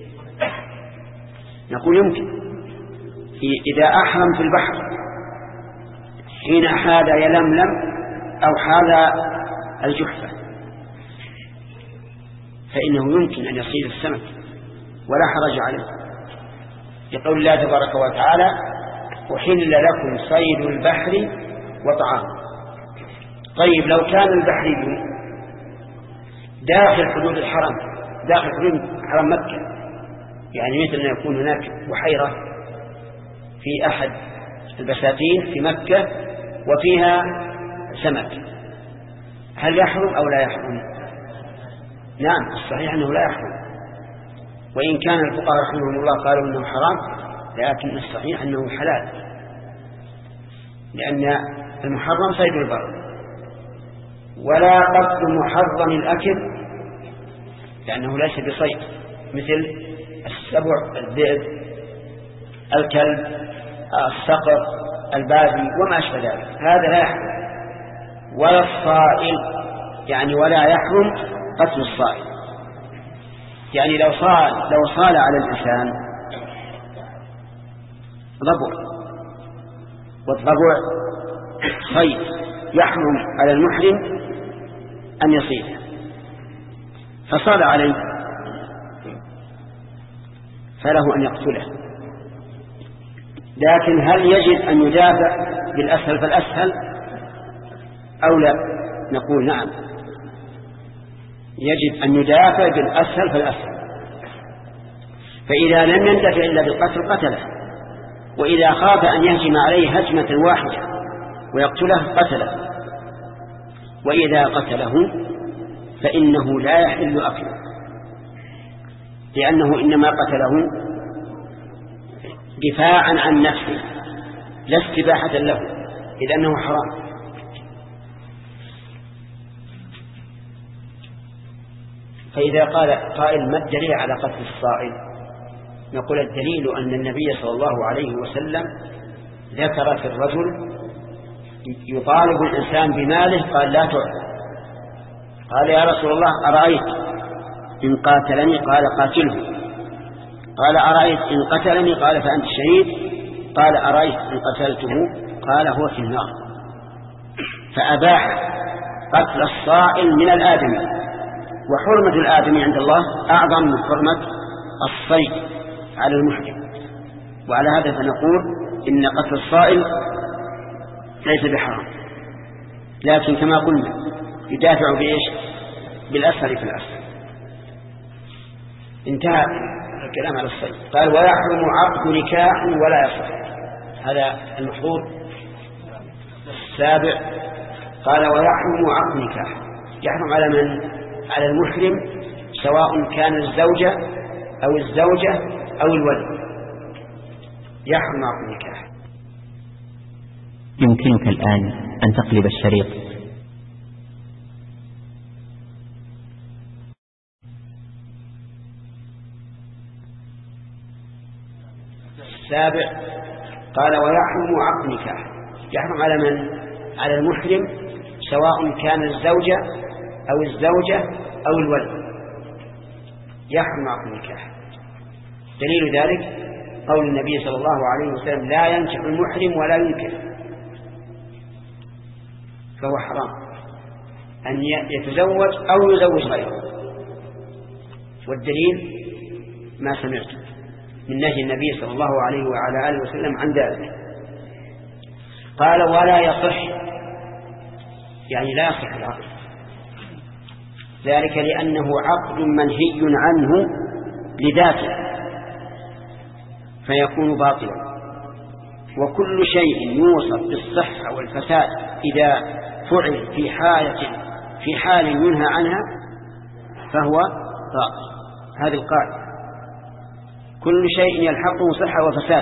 نقول يمكن إذا أحرم في البحر حين حال يلملم أو حال الجحفة فإنه يمكن أن يصيد السمك ولا حرج عليه، يقول الله تبارك وتعالى أحل لكم صيد البحر وطعامه. طيب لو كان البحر داخل حدود الحرم، داخل حدود حرم مكة، يعني مثل أن يكون هناك بحيرة في أحد البساتين في مكة وفيها سمك، هل يحرم أو لا يحرم؟ نعم الصحيح أنه لا يحرم، وإن كان الفقهاء رحمهم الله قالوا أنه حرام، لكن الصحيح أنه حلال، لأن المحرم صيد البر. ولا قصد محرم الأكل لأنه ليس بصيد، مثل السبع، الذئب، الكلب، الصقر، البادي وما أشبه ذلك، هذا لا يحرم. ولا الصائل يعني ولا يحرم قتل الصائل، يعني لو صال لو صال على الإنسان ضبع، والضبع صيد يحرم على المحرم أن يصيده، فصال عليه فله أن يقتله. لكن هل يجب أن يدافع بالأسهل فالأسهل أو لا؟ نقول نعم يجب أن يدافع بالأسهل فالأسهل، فإذا لم ينتفع إلا بالقتل قتله، وإذا خاف أن يهجم عليه هجمة واحدة ويقتله قتله، وإذا قتله فإنه لا يحل أكله، لأنه إنما قتله دفاعا عن نفسه لا استباحة له، إذ أنه حرام. فإذا قال قائل ما الدليل على قتل الصائل؟ نقول الدليل أن النبي صلى الله عليه وسلم ذكر في الرجل يطالب الإنسان بماله قال لا تعطى، قال يا رسول الله أرأيت إن قاتلني؟ قال قاتله. قال أرأيت إن قتلني؟ قال فأنت شهيد. قال أرأيت إن قتلته؟ قال هو في النار. فأباح قتل الصائل من الآدمي، وحرمة الآدمي عند الله أعظم من حرمة الصيد على المحرم. وعلى هذا فنقول إن قتل الصائل ليس بحرام، لكن كما قلنا يدافع بإيش؟ بالأسهل في الأسهل. انتهى الكلام على الصيد. قال ويحرم عقد نكاح ولا يصح. هذا المحظور السابع. قال ويحرم عقد نكاح، يحرم على من؟ على المحرم، سواء كان الزوجة أو الزوجة أو الولد، يحرم عقد نكاح. يمكنك الآن أن تقلب الشريط. السابع. قال ويحرم عقد نكاح، يحرم على من؟ على المحرم، سواء كان الزوجة أو الزوجة أو الولد، يحرم عقد نكاح. دليل ذلك قول النبي صلى الله عليه وسلم لا ينكح المحرم ولا ينكح، فهو حرام أن يتزوج أو يزوج غيره. والدليل ما سمعت من نهي النبي صلى الله عليه وعلى آله وسلم عن ذلك. قال ولا يصح، يعني لا يصح العقد، ذلك لأنه عقد منهي عنه لذاته فيكون باطلا. وكل شيء يوصف بالصحة والفساد إذا فعل في حالة في حال ينهى عنها فهو باطل. هذه القاعدة، كل شيء يلحقه صحة وفساد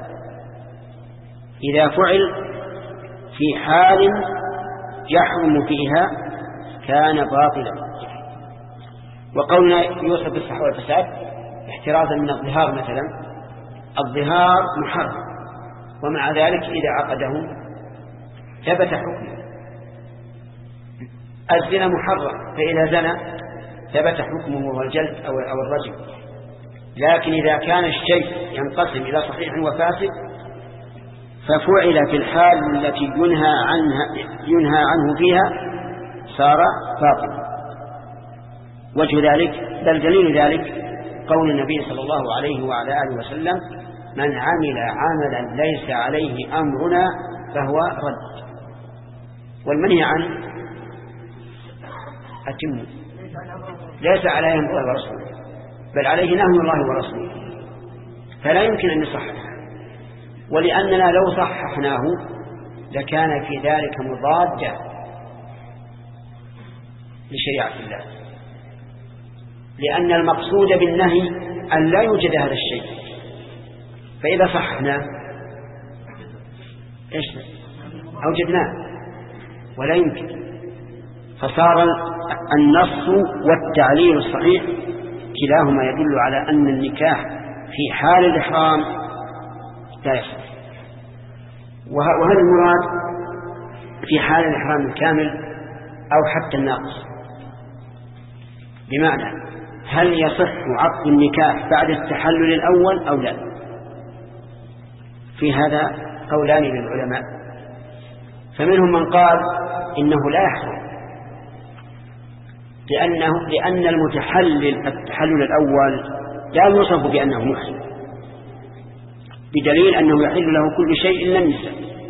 إذا فعل في حال يحرم فيها كان باطلا. وقولنا يوصف بالصحة والفساد احترازا من الظهار مثلا، الظهار محرم ومع ذلك إذا عقده ثبت حكمه. الزنا محرم فإذا زنى ثبت حكمه وهو الجلد أو الرجم. لكن إذا كان الشيء ينقسم إلى صحيح وفاسد ففعل في الحال التي ينهى عنها ينهى عنه فيها صار باطلا. وجه ذلك بل دليل ذلك قول النبي صلى الله عليه وعلى آله وسلم من عمل عملا ليس عليه أمرنا فهو رد. والمنهي عنه أتم ليس عليه أمر الله ورسوله بل عليه نهي الله ورسوله، فلا يمكن أن نصحح. ولأننا لو صححناه لكان في ذلك مضادة لشريعة الله، لأن المقصود بالنهي أن لا يوجد هذا الشيء، فإذا صححناه إيش أوجدناه ولا يمكن. فصار النص والتعليل الصحيح كلاهما يدل على أن النكاح في حال الإحرام لا يصح. وهذا المراد في حال الإحرام الكامل أو حتى الناقص. بمعنى هل يصح عقد النكاح بعد التحلل الأول أو لا؟ في هذا قولان للعلماء، فمنهم من قال إنه لا يحصل، لأنه لأن المتحلل التحلل الأول لا يوصف بأنه محرم، بدليل أنه يحل له كل شيء إلا النساء.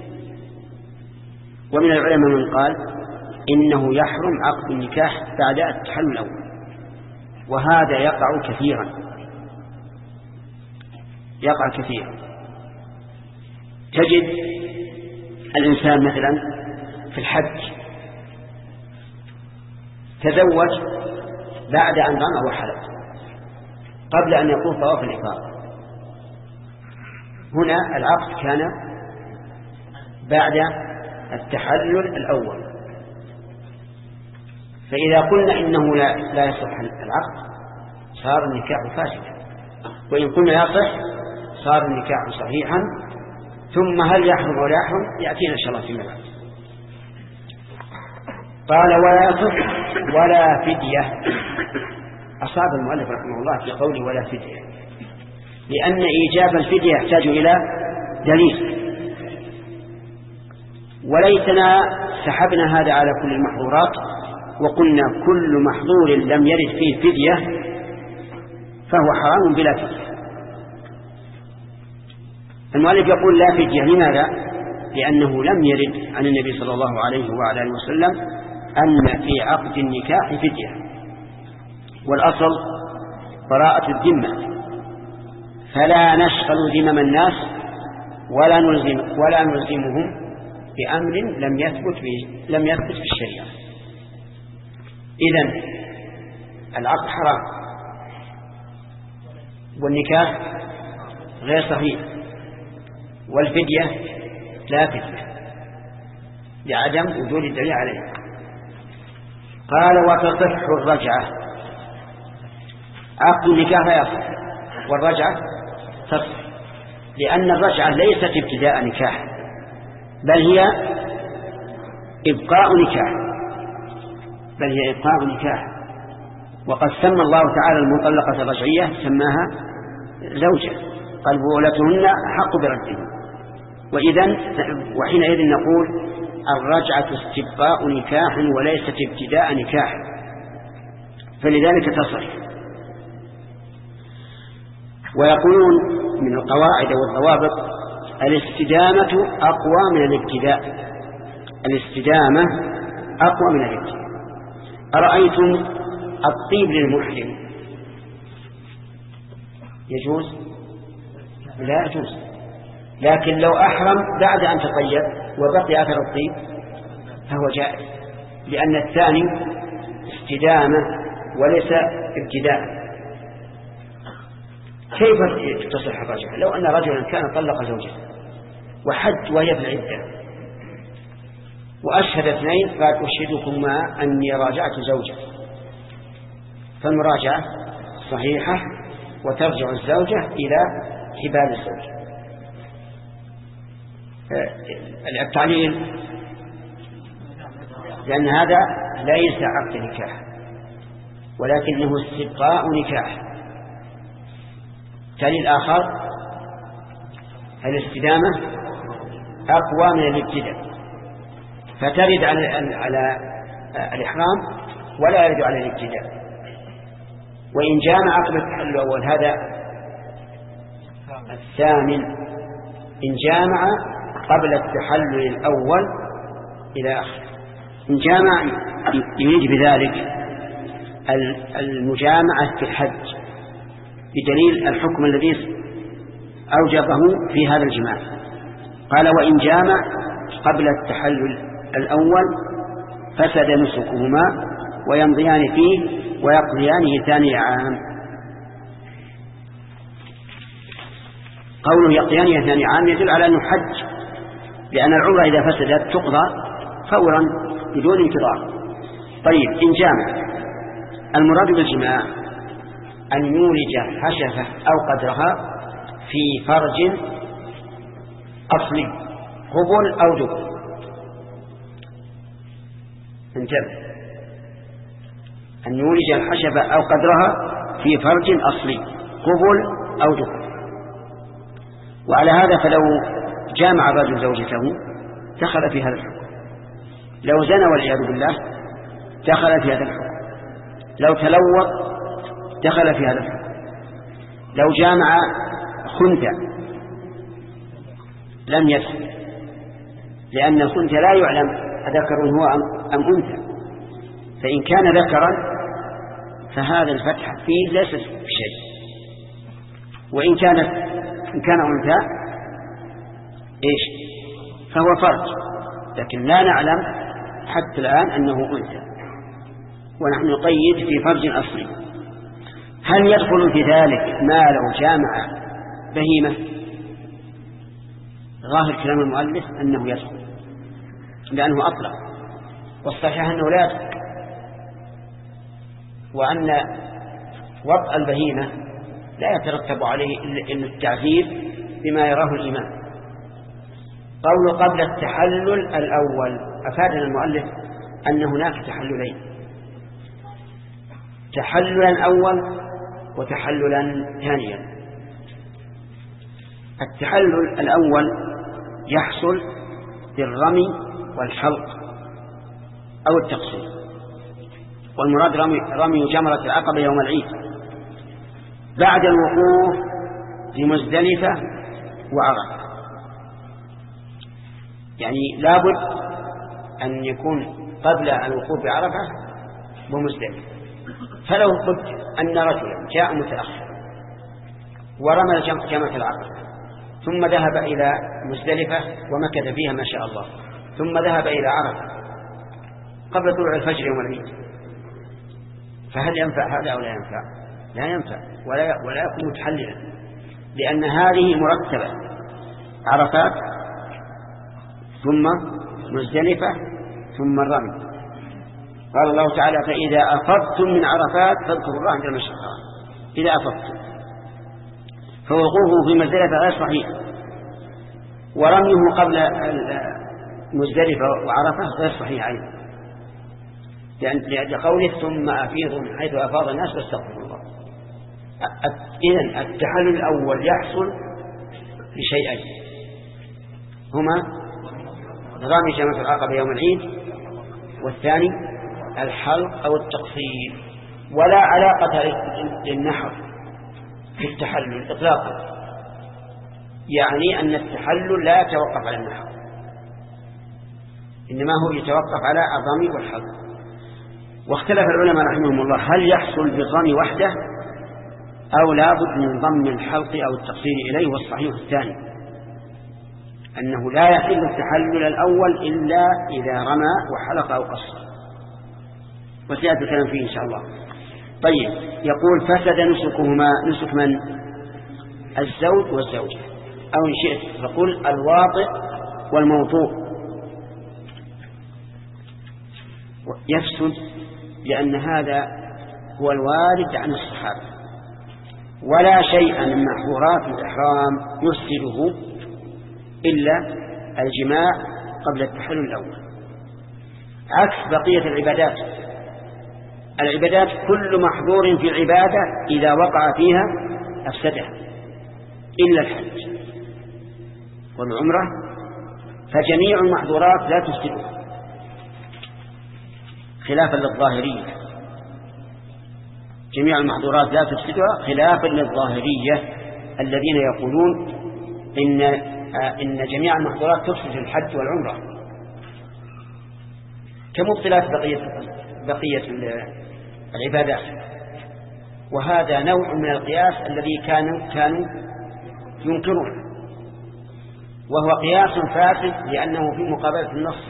ومن العلماء من قال إنه يحرم عقد النكاح بعد التحلل الأول، وهذا يقع كثيرا يقع كثيرا تجد الإنسان مثلا في الحج تزوج بعد أن رمى وحلق قبل أن يقوم طواف الإفاضة. هنا العقد كان بعد التحلل الأول، فإذا قلنا إنه لا, لا يصح العقد صار النكاح فاسدا، وإن قلنا يصح صار النكاح صحيحا. ثم هل يحرم ولا يحرم يأتينا إن شاء الله فيما بعد. قال ولا يصح ولا فدية. أصاب المؤلف رحمه الله في قوله ولا فدية، لأن إيجاب الفدية يحتاج إلى دليل، وليتنا سحبنا هذا على كل المحظورات وقلنا كل محظور لم يرد فيه فدية فهو حرام بلا فدية. المؤلف يقول لا فدية، لماذا؟ لأنه لم يرد عن النبي صلى الله عليه وعلى آله وسلم أن في عقد النكاح فدية، والأصل براءة الذمة، فلا نشغل ذمم الناس ولا نلزم ولا نلزمهم بأمر لم يثبت في لم يثبت في الشريعة. إذن العقد حرام والنكاح غير صحيح، والفدية لا فدية لعدم وجود الدليل عليه. قال وتصح الرجعة. عقد النكاح لا يصح والرجعة تصح، لأن الرجعة ليست ابتداء نكاح بل هي إبقاء نكاح بل هي إبقاء نكاح وقد سمى الله تعالى المطلقة الرجعية سماها زوجة، قال بولتهن حق بردهن. وإذن وحينئذ نقول الرجعة استبقاء نكاح وليست ابتداء نكاح، فلذلك تصح. ويقولون من القواعد والضوابط الاستدامة أقوى من الابتداء. الاستدامة أقوى من الابتداء. أرأيتم الطيب للمحرم يجوز؟ لا يجوز. لكن لو أحرم بعد أن تطيب وبقي أثر الطيب فهو جائز، لأن الثاني استدامة وليس ابتداء. كيف تصح الرجعة؟ لو أن رجلا كان طلق زوجته وحج وهي في العدة وأشهد اثنين قال أشهدكما أني راجعت زوجة، فالمراجعة صحيحة وترجع الزوجة إلى حبال الزوجة. التعليل لأن هذا ليس عقد نكاح ولكنه استبقاء نكاح. التعليل الآخر الاستدامة أقوى من الابتداء، فترد على على الإحرام ولا يرد على الابتداء. وإن جامع عقد التحلل الأول هذا الثامن، إن جامع قبل التحلل الأول إلى آخر. إن جامع يريد بذلك المجامعة في الحج بدليل الحكم الذي أوجبه في هذا الجماع. قال وإن جامع قبل التحلل الأول فسد نسكهما ويمضيان فيه ويقضيانه ثاني عام. قوله يقضيانه ثاني عام يدل على أنه حج، لأن العمرة إذا فسدت تقضى فورا بدون انتظار. طيب إن جامع المراد بالجماع أن يولج حشفة أو قدرها في فرج أصلي قبل أو دبر. انتبه، أن يولج الحشفة أو قدرها في فرج أصلي قبل أو دبر. وعلى هذا فلو جامع الرجل زوجته دخل في هذا الحكم، لو زنى والعياذ بالله دخل في هذا الحكم، لو تلوط دخل في هذا الحكم، لو جامع خنثى لم يدخل، لأن الخنثى لا يعلم أذكر هو أم أنثى، فإن كان ذكرا فهذا الفتح فيه ليس بشيء، وإن كانت إن كان أنثى إيش فهو فرج، لكن لا نعلم حتى الآن أنه أنثى ونحن نقيد في فرج أصلي. هل يدخل في ذلك ما لو جامع بهيمة؟ ظاهر كلام المؤلف أنه يدخل لأنه أطلق، والصحيح أنه لا يدخل، وأن وطء البهيمة لا يترتب عليه إلا التعذيب بما يراه الإمام. قول قبل التحلل الأول أفادنا المؤلف أن هناك تحللين، تحللا أول وتحللا ثانيا. التحلل الأول يحصل بالرمي والحلق أو التقصير، والمراد رمي, رمي جمرة العقبة يوم العيد بعد الوقوف بمزدلفة وعرفة. يعني لابد أن يكون قبل الوقوف بعرفة بمزدلفة. فلو قلت أن رجلا جاء متأخر ورمى جمرة العقبة ثم ذهب إلى مزدلفة ومكث فيها ما شاء الله، ثم ذهب إلى عرفة قبل طلوع الفجر يوم العيد، فهل ينفع هذا أو لا ينفع؟ لا ينفع ولا ولا يكون متحللا، لأن هذه مرتبة: عرفات ثم مزدلفة ثم الرمي. قال الله تعالى: فإذا أفضتم من عرفات فاذكروا الله عند المشعر الحرام. إذا أفضتم، فوقوفه في مزدلفة غير صحيح، ورميه قبل مزدلفة وعرفة غير صحيح أيضا، لأن قوله ثم أفيضوا من حيث أفاض الناس واستغفروا الله. إذن التحلل الأول يحصل لشيئين هما رمي جمرة العقبة يوم العيد، والثاني الحلق أو التقصير، ولا علاقة للنحر في التحلل إطلاقا، يعني أن التحلل لا يتوقف على النحر، إنما هو يتوقف على الرمي والحلق. واختلف العلماء رحمهم الله هل يحصل بالرمي وحده أو لا بد من ضم الحلق أو التقصير إليه. والصحيح الثاني، أنه لا يحل التحلل الأول إلا إذا رمى وحلق أو قصر، وسيأتي الكلام فيه إن شاء الله. طيب، يقول: فسد نسكهما. نسك من؟ الزوج والزوجة، أو إن شئت فقل الواطئ والموطوء. يفسد لأن هذا هو الوارد عن الصحابة، ولا شيء من محظورات الإحرام يفسده إلا الجماع قبل التحلل الأول، عكس بقية العبادات. العبادات كل محظور في العبادة إذا وقع فيها أفسدها إلا الحج والعمرة، فجميع المحظورات لا تفسدها، خلافا للظاهرية. جميع المحظورات لا تفسدها خلافا للظاهرية الذين يقولون إن إن جميع المحظورات تفسد الحج والعمرة كمبطلات بقية بقية العبادات. وهذا نوع من القياس الذي كانوا كانوا ينكرونه، وهو قياس فاسد لأنه في مقابلة النص،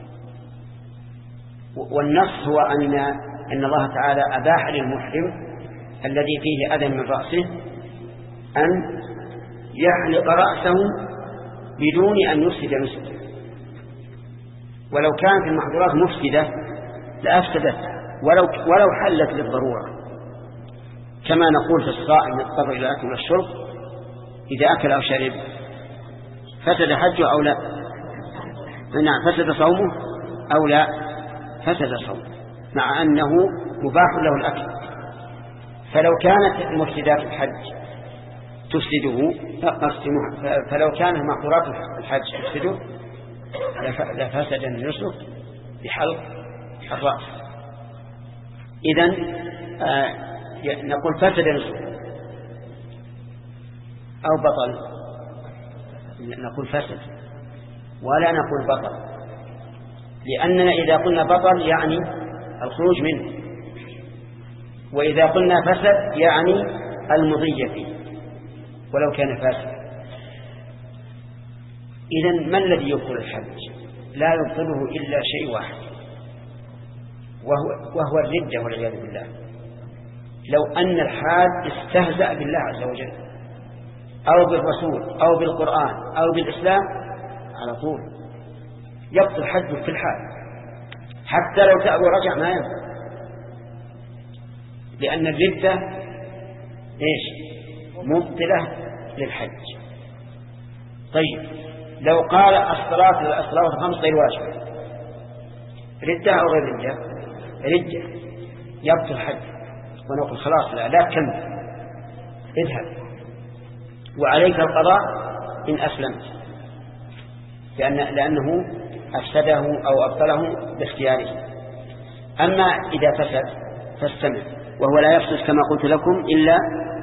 والنص هو أن أن الله تعالى أباح للمحرم الذي فيه أذى من رأسه أن يحلق رأسه بدون أن يفسد نسكه، ولو كانت المحظورات مفسدة لأفسدتها ولو ولو حلت للضرورة، كما نقول في الصائم يضطر إلى الأكل والشرب إذا أكل أو شرب فسد حجه أو لا؟ نعم، فسد صومه أو لا؟ فسد صومه، مع أنه مباح له الأكل. فلو كانت مفسدات الحج تفسده فلو كانت محظورات الحج تفسده لفسد النسك بحلق الرأس. إذن آه نقول فسد نسك أو بطل، نقول فسد ولا نقول بطل، لأننا إذا قلنا بطل يعني الخروج منه، وإذا قلنا فسد يعني المضي فيه ولو كان فاسد. إذن ما الذي يبطل الحج؟ لا يبطله إلا شيء واحد، وهو, وهو الردة والعياذ بالله. لو أن الحاج استهزأ بالله عز وجل أو بالرسول أو بالقرآن أو بالإسلام على طول يبطل حجه في الحال، حتى لو تاب ورجع ما ينفع. لأن الردة إيش مبطلة للحج. طيب لو قال الصلاة الصلاة الخمس غير واجبة، ردة أو غير ردة؟ ردة، يبطل الحج، ونقول خلاص لا لا كمل، اذهب وعليك القضاء إن أسلمت، لأن لأنه أفسده أو أبطله باختياره. أما إذا فسد فاستمع، وهو لا يفسد كما قلت لكم إلا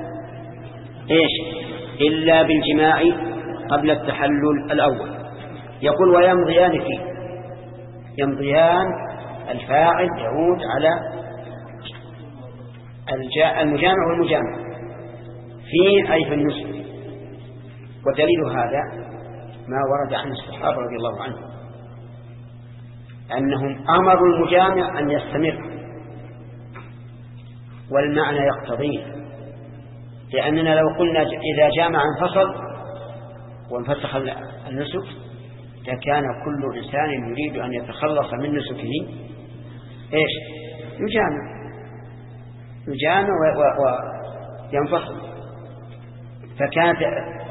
إيش إلا بالجماع قبل التحلل الأول. يقول ويمضيان فيه، يمضيان الفاعل يعود على المجامع والمجامع فيه أي في النسك. ودليل هذا ما ورد عن الصحابة رضي الله عنهم أنهم أمروا المجامع أن يستمر، والمعنى يقتضيه، لأننا لو قلنا إذا جامع انفصل وانفسخ النسك لكان كل إنسان يريد أن يتخلص من نسكه إيش يجامع يجامع وينفصل. فكانت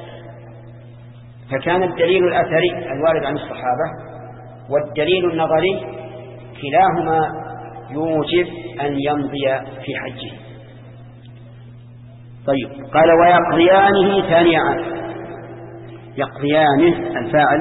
فكان الدليل الأثري الوارد عن الصحابة والدليل النظري كلاهما يوجب أن يمضي في حجه. طيب قال ويقضيانه ثاني عام، يقضيانه الفاعل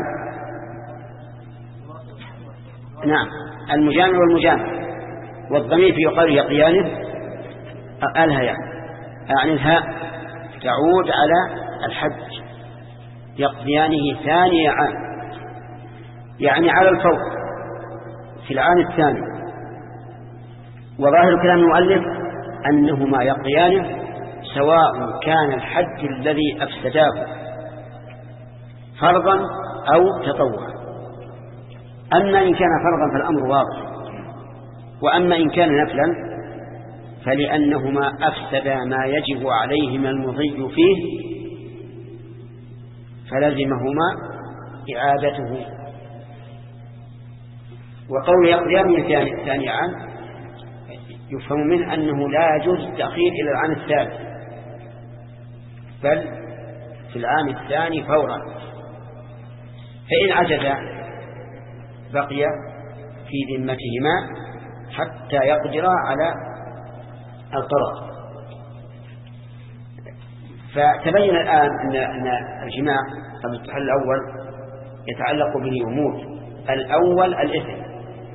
نعم المجامع والمجامع، والضمير في يقال يقضيانه ألها يعني يعني الهاء تعود على الحج. يقضيانه ثاني عام يعني على الفور في العام الثاني. وظاهر كلام المؤلف أنهما يقضيانه سواء كان الحج الذي أفسداه فرضا أو تطوعا. أما إن كان فرضا فالأمر واضح، وأما إن كان نفلا فلأنهما أفسدا ما يجب عليهما المضي فيه فلزمهما إعادته. وقول يقضيان ثاني عام يفهم منه أنه لا يجوز التأخير إلى العام الثالث، بل في العام الثاني فورا. فإن عجز بقي في ذمتهما حتى يقدر على القضاء. فتبين الآن أن الجماع قبل التحلل الأول يتعلق به أمور. الأول الإثم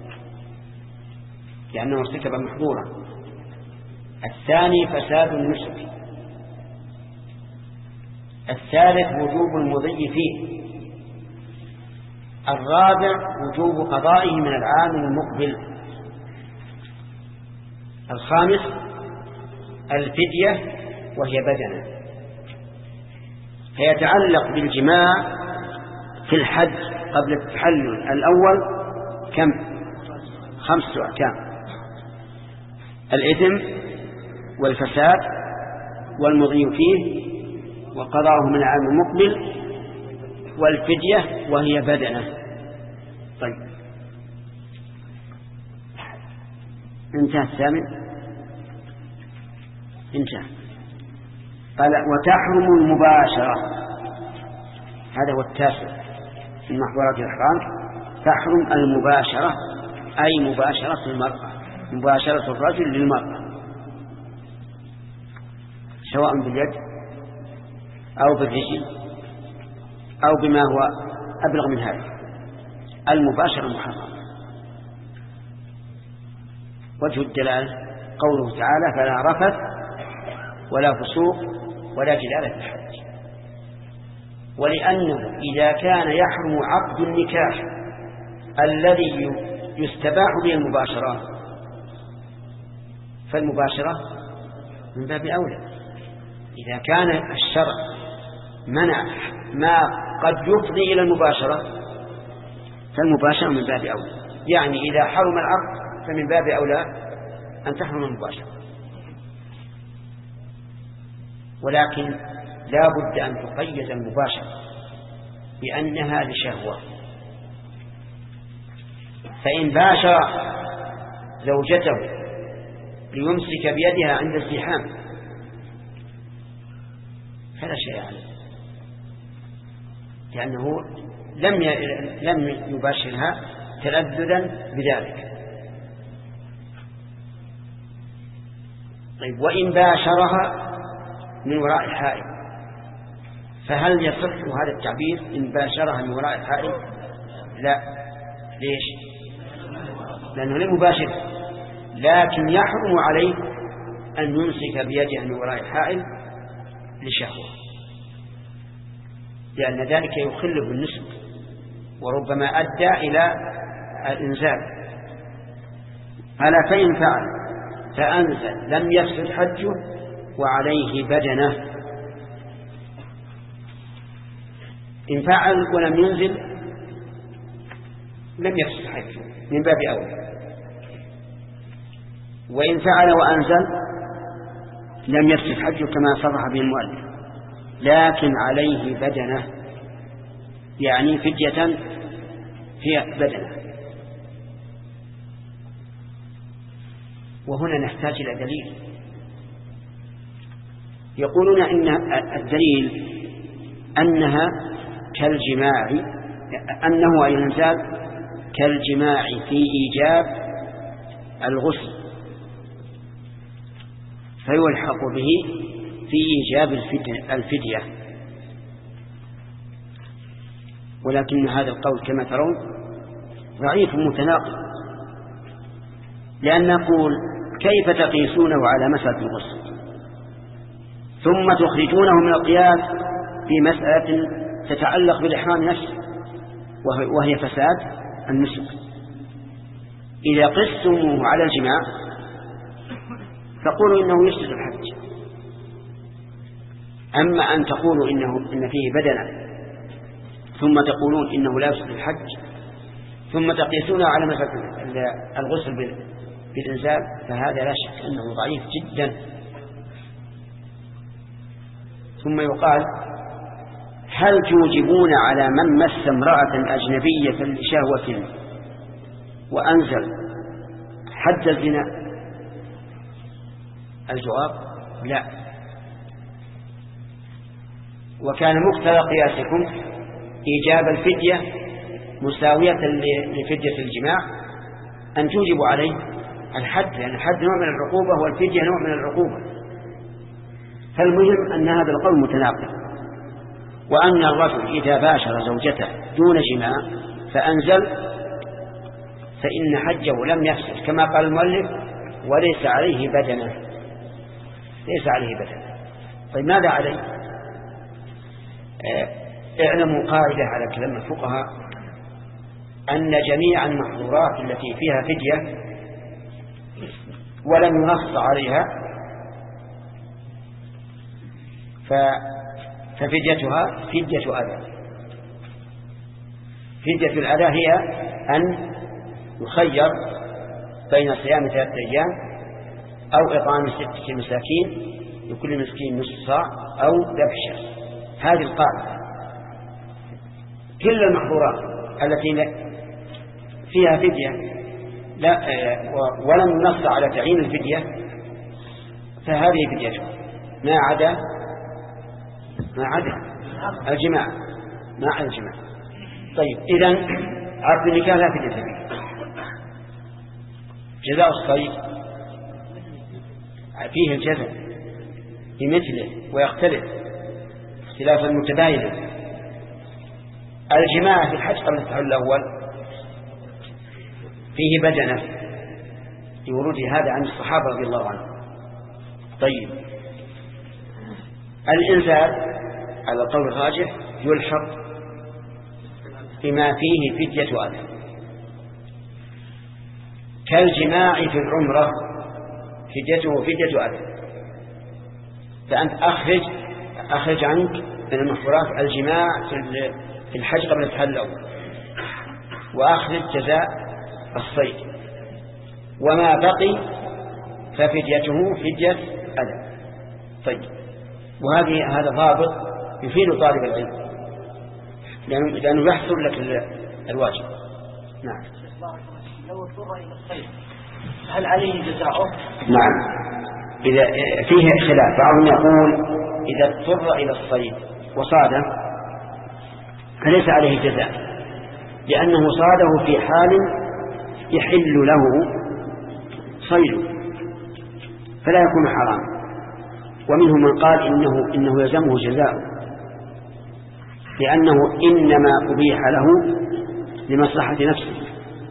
لأنه ارتكب محظورا، الثاني فساد النسك، الثالث وجوب المضي فيه، الرابع وجوب قضائه من العام المقبل، الخامس الفدية وهي بدنة. فيتعلق بالجماع في الحج قبل التحلل الأول كم؟ خمسة أحكام: الإثم والفساد والمضي فيه وقضاءه من العام المقبل والفدية وهي بدنة. طيب انتهى الثامن، انتهى. قال وتحرم المباشرة، هذا هو التاسع في محظورات الإحرام. تحرم المباشرة أي مباشرة المرأة، مباشرة الرجل للمرأة سواء باليد أو بالرجل أو بما هو أبلغ من هذا. المباشرة محرمة. وجه الدلالة قوله تعالى فلا رفث ولا فسوق ولا جدال في الحج. ولأنه إذا كان يحرم عقد النكاح الذي يستباح به المباشرة فالمباشرة من باب أولى. إذا كان الشرع منع ما قد يفضي إلى المباشرة فالمباشرة من باب أولى. يعني إذا حرم العقد فمن باب أولى أن تحرم المباشرة. ولكن لا بد أن تقيد المباشرة بأنها لشهوة. فإن باشر زوجته ليمسك بيدها عند الزحام فلا شيء عليه، لأنه لم لم يباشرها تلذذا بذلك. طيب وإن باشرها من وراء الحائط فهل يصح هذا التعبير إن باشرها من وراء الحائط؟ لا. ليش؟ لأنه لم يباشر، لكن يحرم عليه أن يمسك بيده من وراء الحائط لشهوة، لأن ذلك يخل بالنسب وربما أدى إلى الإنزال. ألا فإن فعل فأنزل لم يفسد حجه وعليه بدنه، إن فعل ولم ينزل لم يفسد حجه من باب أولى، وإن فعل وأنزل لم يفسد حجه كما صرح به المؤلف، لكن عليه بدنه، يعني فدية في بدنه. وهنا نحتاج إلى دليل. يقولون إن الدليل أنها كالجماع، أنه أي الإنزال كالجماع في إيجاب الغسل فيلحق به في إيجاب الفدية. ولكن هذا القول كما ترون ضعيف متناقض، لأن نقول كيف تقيسونه على مسألة الغسل ثم تخرجونه من القياس في مسألة تتعلق بالإحرام نفسه وهي فساد النسك؟ إذا قستموه على الجماع فقولوا إنه يفسد الحج، أما أن تقولوا إنه إن فيه بدنة ثم تقولون إنه لا يفسد الحج ثم تقيسونه على مسألة الغسل بالإنزال فهذا لا شك أنه ضعيف جدا. ثم يقال هل توجبون على من مس امرأة أجنبية لشهوة وأنزل حد الزنا؟ الجواب لا. وكان مقتضى قياسكم إيجاب الفدية مساوية لفدية الجماع أن توجب عليه الحد، لأن الحد نوع من العقوبة والفدية نوع من العقوبة. فالمهم أن هذا القول متناقض، وأن الرجل إذا باشر زوجته دون جماع فأنزل فإن حجه لم يفسد كما قال المؤلف وليس عليه بدنه، ليس عليه بدنه. طيب ماذا عليه؟ اعلموا قاعدة على كلام الفقهاء أن جميع المحظورات التي فيها فدية ولم ينص عليها ففديتها فدية أذى. فدية الأذى هي أن يخير بين صيام ثلاثة أيام أو إطعام ستة مساكين لكل مسكين نصف صاع أو ذبح شاة. هذه القاعدة. كل المحظورات التي فيها فدية لا ولم ينص على تعيين الفدية فهذه فديتها، ما عدا ما عدا الجماع، ما عدا الجماع. طيب إذن عقد النكاح لا فدية فيه. جزاء الصيد فيه الجزاء بمثله ويختلف اختلافا متباينا. الجماع في الحج قبل التحلل الأول فيه بدنة لورود هذا عن الصحابة رضي الله عنهم. طيب الإنزال على القول الراجح يلحق بما فيه فدية أذى كالجماع في العمرة فديته فدية أذى. فأنت أخرج أخرج عنك من المحظورات الجماع في الحج قبل التحلل الأول، وأخرج جزاء الصيد، وما بقي ففديته فدية أذى. طيب وهذه هذا ضابط يفيد طالب العلم لأنه يحصل لك الواجب. نعم. لو اضطر إلى الصيد هل عليه جزاؤه؟ نعم، إذا فيه خلاف، بعضهم يقول إذا اضطر إلى الصيد وصاده فليس عليه جزاء، لأنه صاده في حال يحل له صيده فلا يكون حرام. ومنهم من قال إنه, إنه يلزمه جزاء، لأنه إنما أبيح له لمصلحة نفسه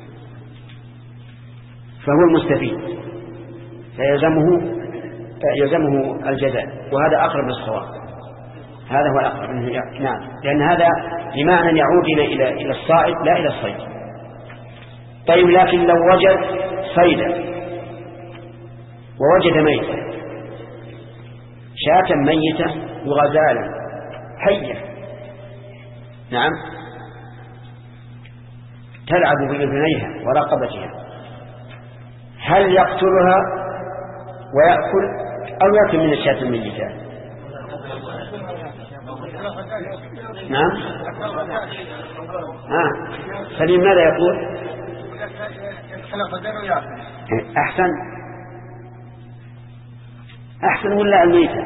فهو المستفيد فيلزمه يلزمه الجزاء، وهذا أقرب للصواب، هذا هو الأقرب منه. نعم، لأن هذا بمعنى يعود إلى إلى إلى الصائد لا إلى الصيد. طيب، لكن لو وجد صيدا ووجد ميتا، شاة ميتة وغزالا حية، نعم، تلعب بأذنيها ورقبتها، هل يقتلها ويأكل أو يأكل من الشاة الميتة؟ نعم. آه. سليم ماذا يقول؟ أحسن أحسن ولا الميتة؟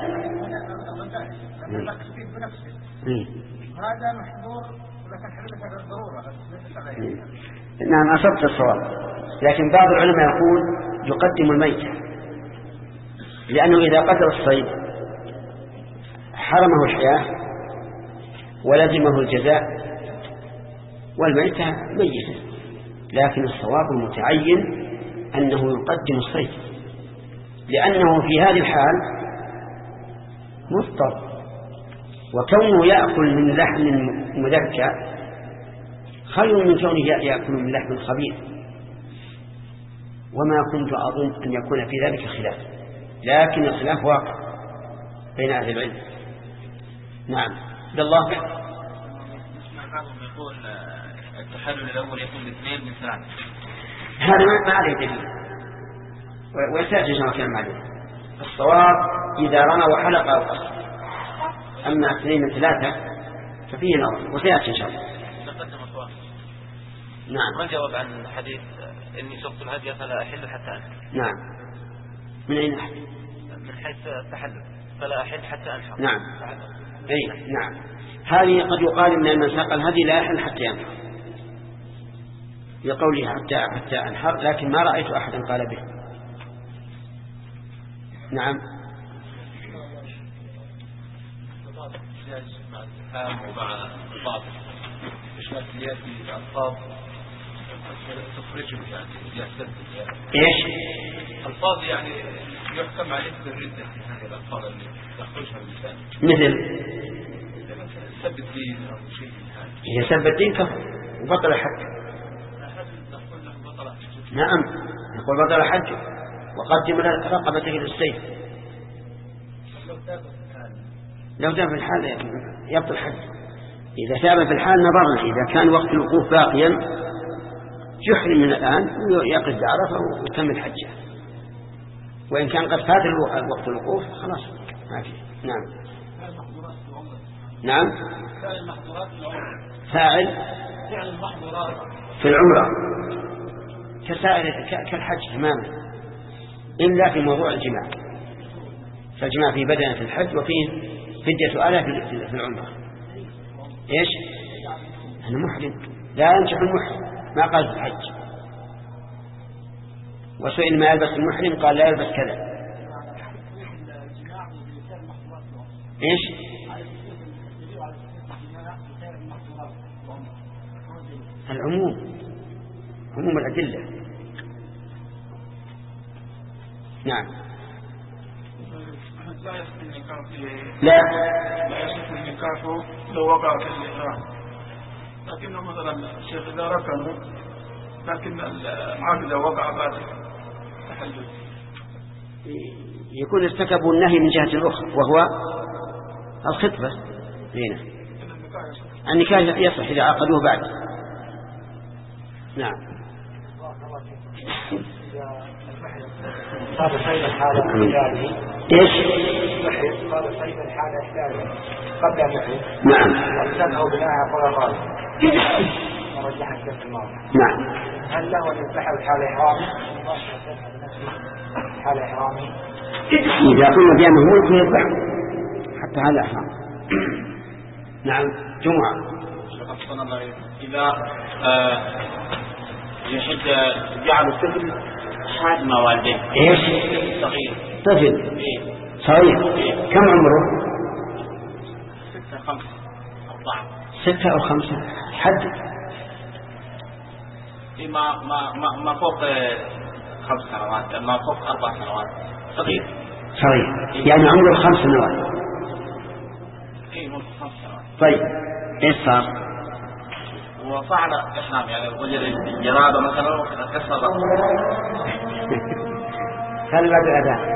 هذا محظور لكن حدث الضرورة. نعم، أصبت الصواب، لكن بعض العلماء يقول يقدم الميتة، لأنه إذا قتل الصيد حرمه الحياة ولزمه الجزاء، والميتة ميتة، لكن الصواب المتعين أنه يقدم الصيد، لأنه في هذه الحال مضطر، وكونه يأكل من لحم مذكى خير من كونه يأكل من لحم خبيث. وما كنت أظن أن يكون في ذلك خلاف، لكن الخلاف واقع بين أهل العلم. نعم. عبد الله يقول التحلل الأول يكون الاثنين من ثلاثة، هذا ما عليه دليل، ويسأل جزء كلام عليه. الصواب إذا رمى وحلق أو قصر، أما اثنين من ثلاثة ففيه نظر، وسيأتي إن شاء الله. نعم. ما جواب عن الحديث إني سقت الهدي فلا أحل حتى أنحر؟ نعم. من أين أحل؟ من حيث التحلل فلا أحل حتى أنحر. نعم. أي نعم، هذه قد يقال إن من ساق الهدي لا يحل حتى ينحر لقوله حتى حتى أنحر، لكن ما رأيت أحدا قال به. نعم. ومع الباطل إشمال اليد بألفاظ تخرجه يعني يحسد إيش؟ ألفاظ يعني يحكم عليه بالردة، هذه الألفاظ اللي تخرجها من اللسان، مثل سب الدين أو شيء من هذا. إذا سب الدين كفر وبطل حجه. نعم، يقول بطل حجه وقدم رقبته للسيف. لو تاب في الحال يبطل حجه. إذا تاب في الحال نظرنا، إذا كان وقت الوقوف باقيا يحرم من الآن ويقف بعرفة ويكمل حجه، وإن كان قد فات وقت الوقوف خلاص ما في. نعم. نعم. فاعل في العمرة كسائر كالحج تماما، إلا في موضوع الجماع، فالجماع في بدنة في الحج وفيه فدية آلاف في العمرة. إيش؟ أنا محرم، لا ينجح المحرم، ما قال في الحج. وسئل ما يلبس المحرم قال لا يلبس كذا. إيش؟ العموم، عموم الأدلة. نعم. لا لا يصح النكاح لو وقع في الإحرام، لكنه مثلا الشيخ إذا ركنوا لكن العقد وقع بعد تحلل يكون ارتكبوا النهي من جهة أخرى وهو الخطبة. هنا النكاح يصح إذا عقدوه بعد. نعم. صار صيد الحالة إحلاله. إيش؟ صار صيد الحالة إحلاله قبل أن يحلل. نعم. وابتدأوا بناءها قول الراوي ورجح الشيخ الماضي. نعم. هل له أن يفتح الحالة إحرام؟ إذا قلنا بأنه ملك يذبح حتى هذا حرام. نعم. جمعة. إذا آه يحج جعل الطفل حاجم والديه. إيش؟ صغير. طفل. إيه؟ صغير. إيه؟ كم عمره؟ ستة خمسة أربعة. ستة أو خمسة. حد. إيه ما ما ما ما فوق خمس سنوات، ما فوق أربع سنوات. صغير. صغير. إيه؟ يعني عمره خمس سنوات. إيه عمره خمس سنوات. طيب. إيش صار؟ وفعل إحرام يعني وجد الجرادة مثلا وكسر خلي بعد الأذان.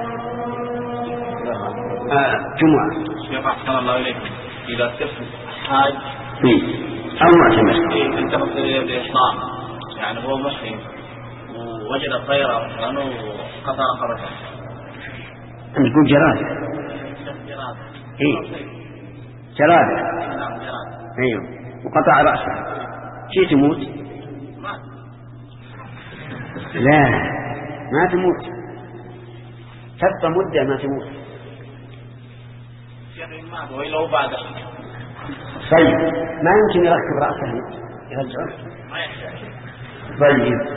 آه جمعة. شيخ أحسن الله إليك، إذا طفل حاج أو معتمر إيه انتبه للإحرام يعني هو مسلم ووجد طيرة مثلا وقطع رقبته. أنا أقول جرادة. جرادة. إيه جرادة. نعم جرادة. أيوه. وقطع رأسه. شي تموت؟ لا ما تموت، تبقى مدة ما تموت. وإلا هو بعد. طيب ما يمكن يركب رأسه يرجعه؟ طيب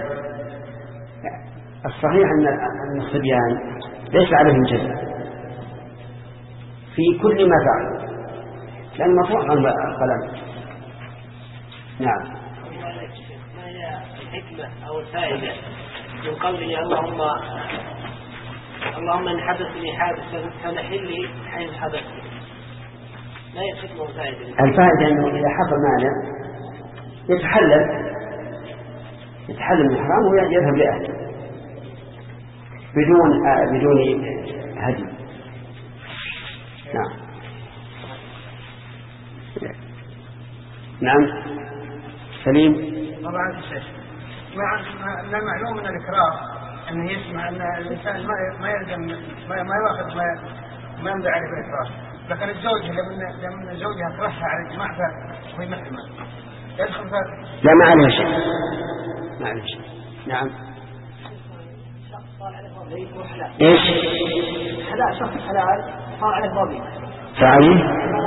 الصحيح أن الصبيان ليس عليهم جزاء في كل ما فعل لأن مطروح عن القلم. نعم. ما هي الحكمة أو الفائدة من قوله اللهم اللهم إن حدثني حادث فنحلي حين حدث؟ ما هي الحكمة والفائدة؟ الفائدة أنه إذا حصل مانع يتحلل يتحلل من الحرام ويذهب لأهله بدون آه بدون هدي. نعم. نعم. سليم. طبعا الشيخ ما معلوم من الإكراه أنه يسمع أن الإنسان ما ما يلزم ما ما يأخذ ما ما يمدع عليه بالإكراه، لكن الزوج لما لما زوجها كرهها على الجماع فهي محرمة يدخل فيها. لا ما عليه شيء ما عليه شيء. نعم. إيش؟ حلال شخص حلال صار عليه ضبي. فعليه؟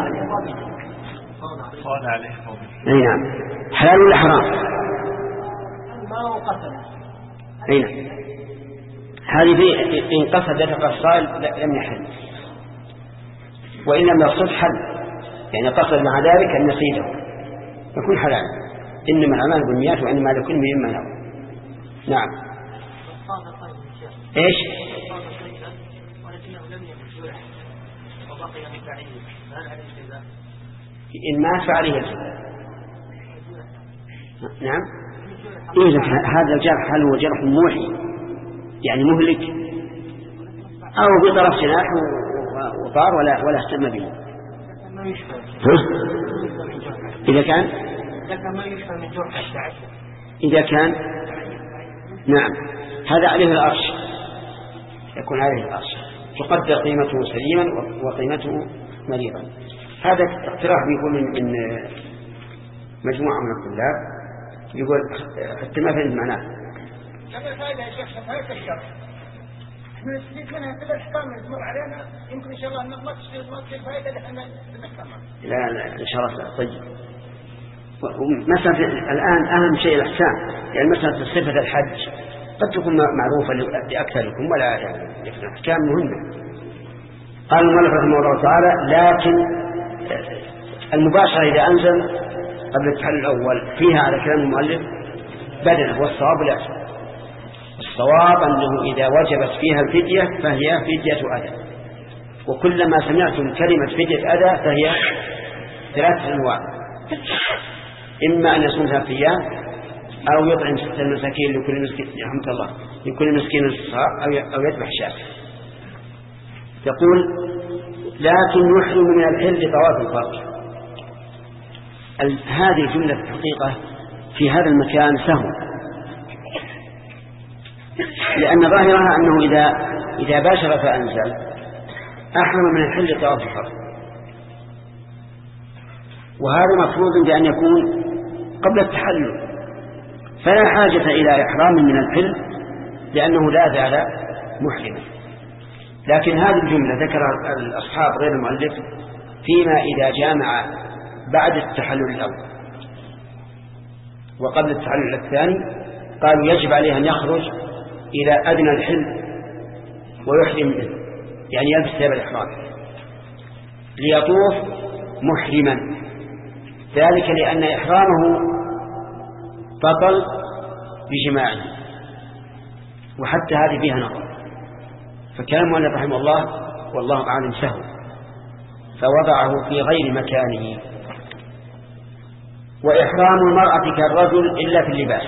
صار عليه ضبي. أي نعم. حلال ولا حرام؟ ما هو قتل. أي نعم. هذه إن قصد دفق الصائل لم يحل، وإن لم يقصد حل يعني قصد مع ذلك أن يصيده يكون حلال. إنما الأعمال بالنيات وإنما لكل امرئ ما نوى. نعم. إيش؟ إن مات فعليه الجزاء. نعم. إذا هذا الجرح هل هو جرح موحي يعني مهلك أو بطرف جناح وطار ولا ولا اهتم به؟ إذا كان إذا كان نعم هذا عليه الأرش، يكون عليه الأرش تقدر قيمته سليما وقيمته مريضا. هذا اقتراح بيقول من مجموعة من الطلاب يقول حتى ما فهمت معناه. هذا فائدة يا شيخ فائدة الشرع. احنا نستفيد منها كل الأحكام اللي تمر علينا يمكن إن شاء الله أن ما تصير ما تصير فائدة اللي احنا نفهمها. لا لا إن شاء الله. طيب مثلا الآن أهم شيء الإحسان يعني مثلا صفة الحج قد تكون معروفة لأكثركم ولا يعني لكن أحكام مهمة. قال المؤلف رحمه الله تعالى لكن المباشرة إذا أنزل قبل التحلل الأول فيها على كلام المؤلف بدنه والصواب لا. الصواب أنه إذا وجبت فيها الفدية فهي فدية أذى، وكلما سمعتم كلمة فدية أذى فهي ثلاثة أنواع: إما أن يصوم ثلاثة أيام أو يطعم ستة مساكين لكل مسكين رحمة الله لكل مسكين صاع أو يذبح شاة. يقول لكن يحرم من الحل طواف الفرج. هذه الجملة في الحقيقة في هذا المكان سهو، لأن ظاهرها أنه إذا إذا باشر فأنزل أحرم من الحل طواف الفرج، وهذا مفروض بأن يكون قبل التحلل، فلا حاجة إلى إحرام من الحل لأنه لا زال محرما. لكن هذه الجملة ذكر الأصحاب غير المؤلف فيما إذا جامع بعد التحلل الأول وقبل التحلل الثاني، قالوا يجب عليه أن يخرج إلى أدنى الحل ويحرم منه، يعني يلبس ثياب الإحرام ليطوف محرما، ذلك لأن إحرامه بطل بجماعه، وحتى هذه فيها نظر. فكان المؤلف رحمه الله والله أعلم سهو فوضعه في غير مكانه. وإحرام المرأة كالرجل إلا في اللباس،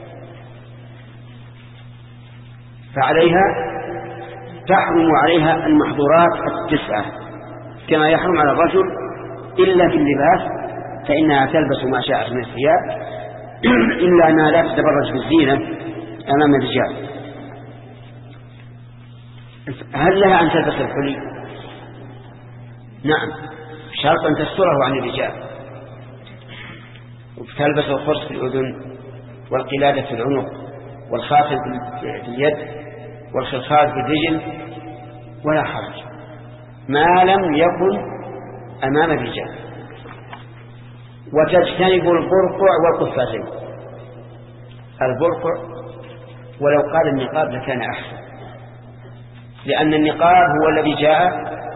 فعليها تحرم عليها المحظورات التسعة كما يحرم على الرجل إلا في اللباس، فإنها تلبس ما شاءت من الثياب إلا أنها لا تتبرج بالزينة أمام الرجال. هل لها أن تلبس الحلي؟ نعم، شرط أن تستره عن الرجال، وتلبس الخرص في الأذن والقلادة في العنق والخاتم في اليد والخلخال في الرجل ولا حرج ما لم يكن أمام الرجال. وتجتنب البرقع والقفازين. البرقع ولو قال النقاب لكان أحسن، لأن النقاب هو الذي جاء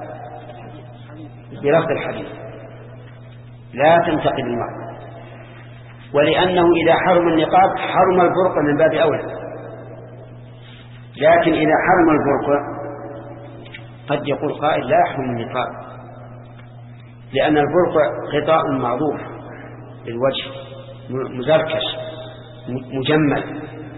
بلفظ الحديث لا تنتقل المرأة، ولأنه إذا حرم النقاب حرم البرقع من باب أولى. لكن إذا حرم البرقع قد يقول قائل لا يحرم النقاب، لأن البرقع غطاء معروف للوجه مزركش مجمل،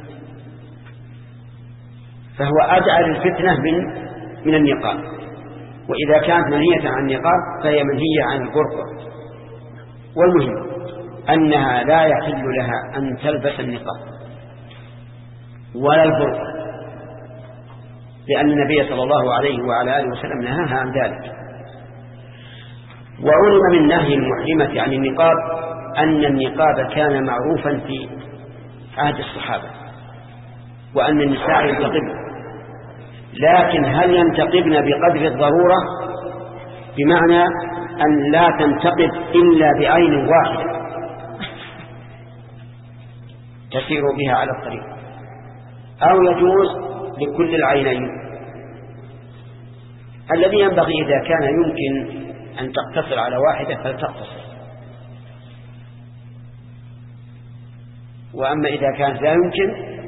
فهو أدعى للفتنة من من النقاب. وإذا كانت منهية عن النقاب فهي منهية عن البرقع. والمهم أنها لا يحل لها أن تلبس النقاب ولا البرقع، لأن النبي صلى الله عليه وعلى آله وسلم نهاها عن ذلك. وعلم من نهي المحرمة عن النقاب أن النقاب كان معروفا في عهد الصحابة، وأن النساء ينتقبن، لكن هل ينتقبن بقدر الضرورة؟ بمعنى أن لا تنتقب إلا بعين واحدة تسير بها على الطريق، أو يجوز لكل العينين. الذي ينبغي إذا كان يمكن أن تقتصر على واحدة فلتقتصر، وأما إذا كانت لا يمكن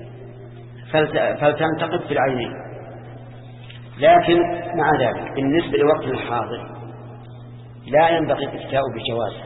فلتنتقد في العينين. لكن مع ذلك بالنسبة لوقت الحاضر لا ينبغي الافتاء بجوازه،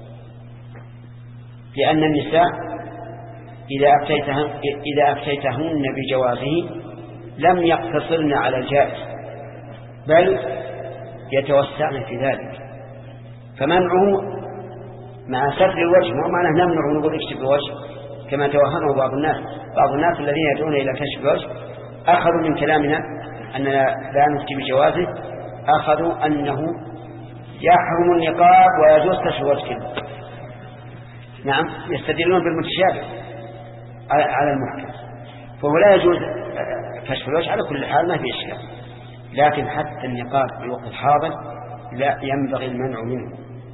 لأن النساء إذا أفتيتهن, إذا أفتيتهن بجوازه لم يقتصرن على الجائز، بل يتوسعن في ذلك. فمنعه مع ستر الوجه مو معناه نمنع ونقول اكشف الوجه كما توهمه بعض الناس. بعض الناس الذين يدعون إلى كشف الوجه أخذوا من كلامنا أننا لا نفتي بجوازه، أخذوا أنه يحرم النقاب ويجوز كشف الوجه. نعم، يستدلون بالمتشابه على المحكم، فهو لا يجوز كشف الوجه على كل حال، ما في إشكال. لكن حتى النقاب في وقت الحاضر لا ينبغي المنع منه.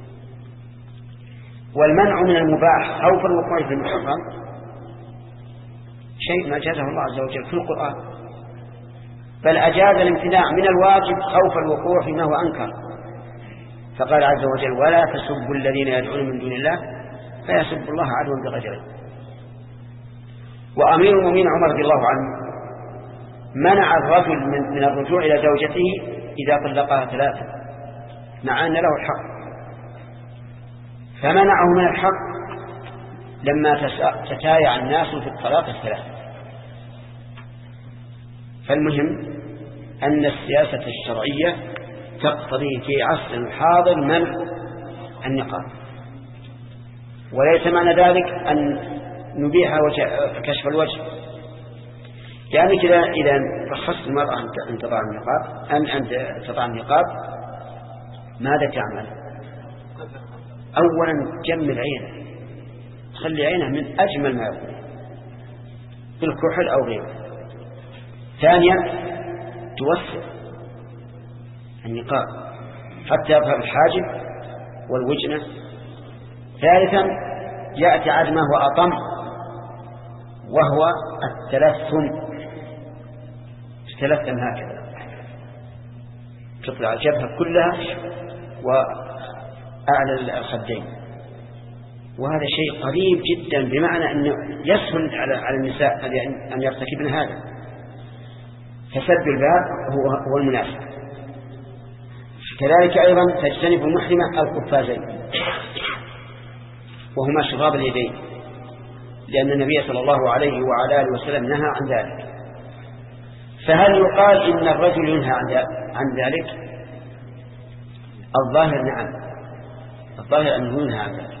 والمنع من المباح خوف الوقوع في المحرم شيء ما جازه الله عز وجل في القرآن، بل أجاز الامتناع من الواجب خوف الوقوع فيما هو أنكر، فقال عز وجل ولا تسبوا الذين يدعون من دون الله فيسبوا الله عدوا بغير علم. وأمير المؤمنين عمر رضي الله عنه منع الرجل من, من الرجوع إلى زوجته إذا طلقها ثلاثة مع أن له الحق، فمنعه من الحق لما تتايع الناس في الطلاق الثلاثة. فالمهم أن السياسة الشرعية تقتضي في عصر الحاضر منع النقاب، وليس معنى ذلك أن نبيح كشف الوجه. يعني كذا إذا رخصت المرأة أن تضع النقاب أن أن تضع النقاب ماذا تعمل؟ أولا جمل عينه، خلي عينه من أجمل ما يكون بالكحل أو غيره. ثانيا توسع النقاب حتى يظهر الحاجب والوجنة. ثالثا يأتي عاد ما هو أطم وهو التلثم، تلثم هكذا تطلع الجبهة كلها وأعلى الخدين، وهذا شيء قريب جدا، بمعنى أنه يسهل على النساء أن يرتكبن هذا، فسد الباب هو, هو المناسب. كذلك أيضا تجتنب المحرمة القفازين وهما شراب اليدين، لأن النبي صلى الله عليه وعلى آله وسلم نهى عن ذلك. فهل يقال إن الرجل ينهى عن ذلك؟ الظاهر نعم، الظاهر أنه ينهى عن ذلك،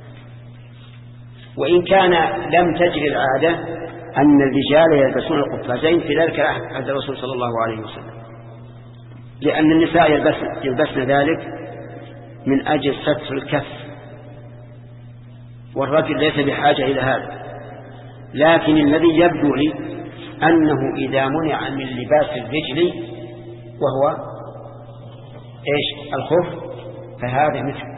وإن كان لم تجري العادة أن الرجال يلبسون القفازين في ذلك عهد الرسول صلى الله عليه وسلم، لأن النساء يلبسن, يلبسن ذلك من أجل ستر الكف، والرجل ليس بحاجة إلى هذا. لكن الذي يبدو لي أنه إذا منع من لباس الرجل وهو إيش الخف فهذا مثل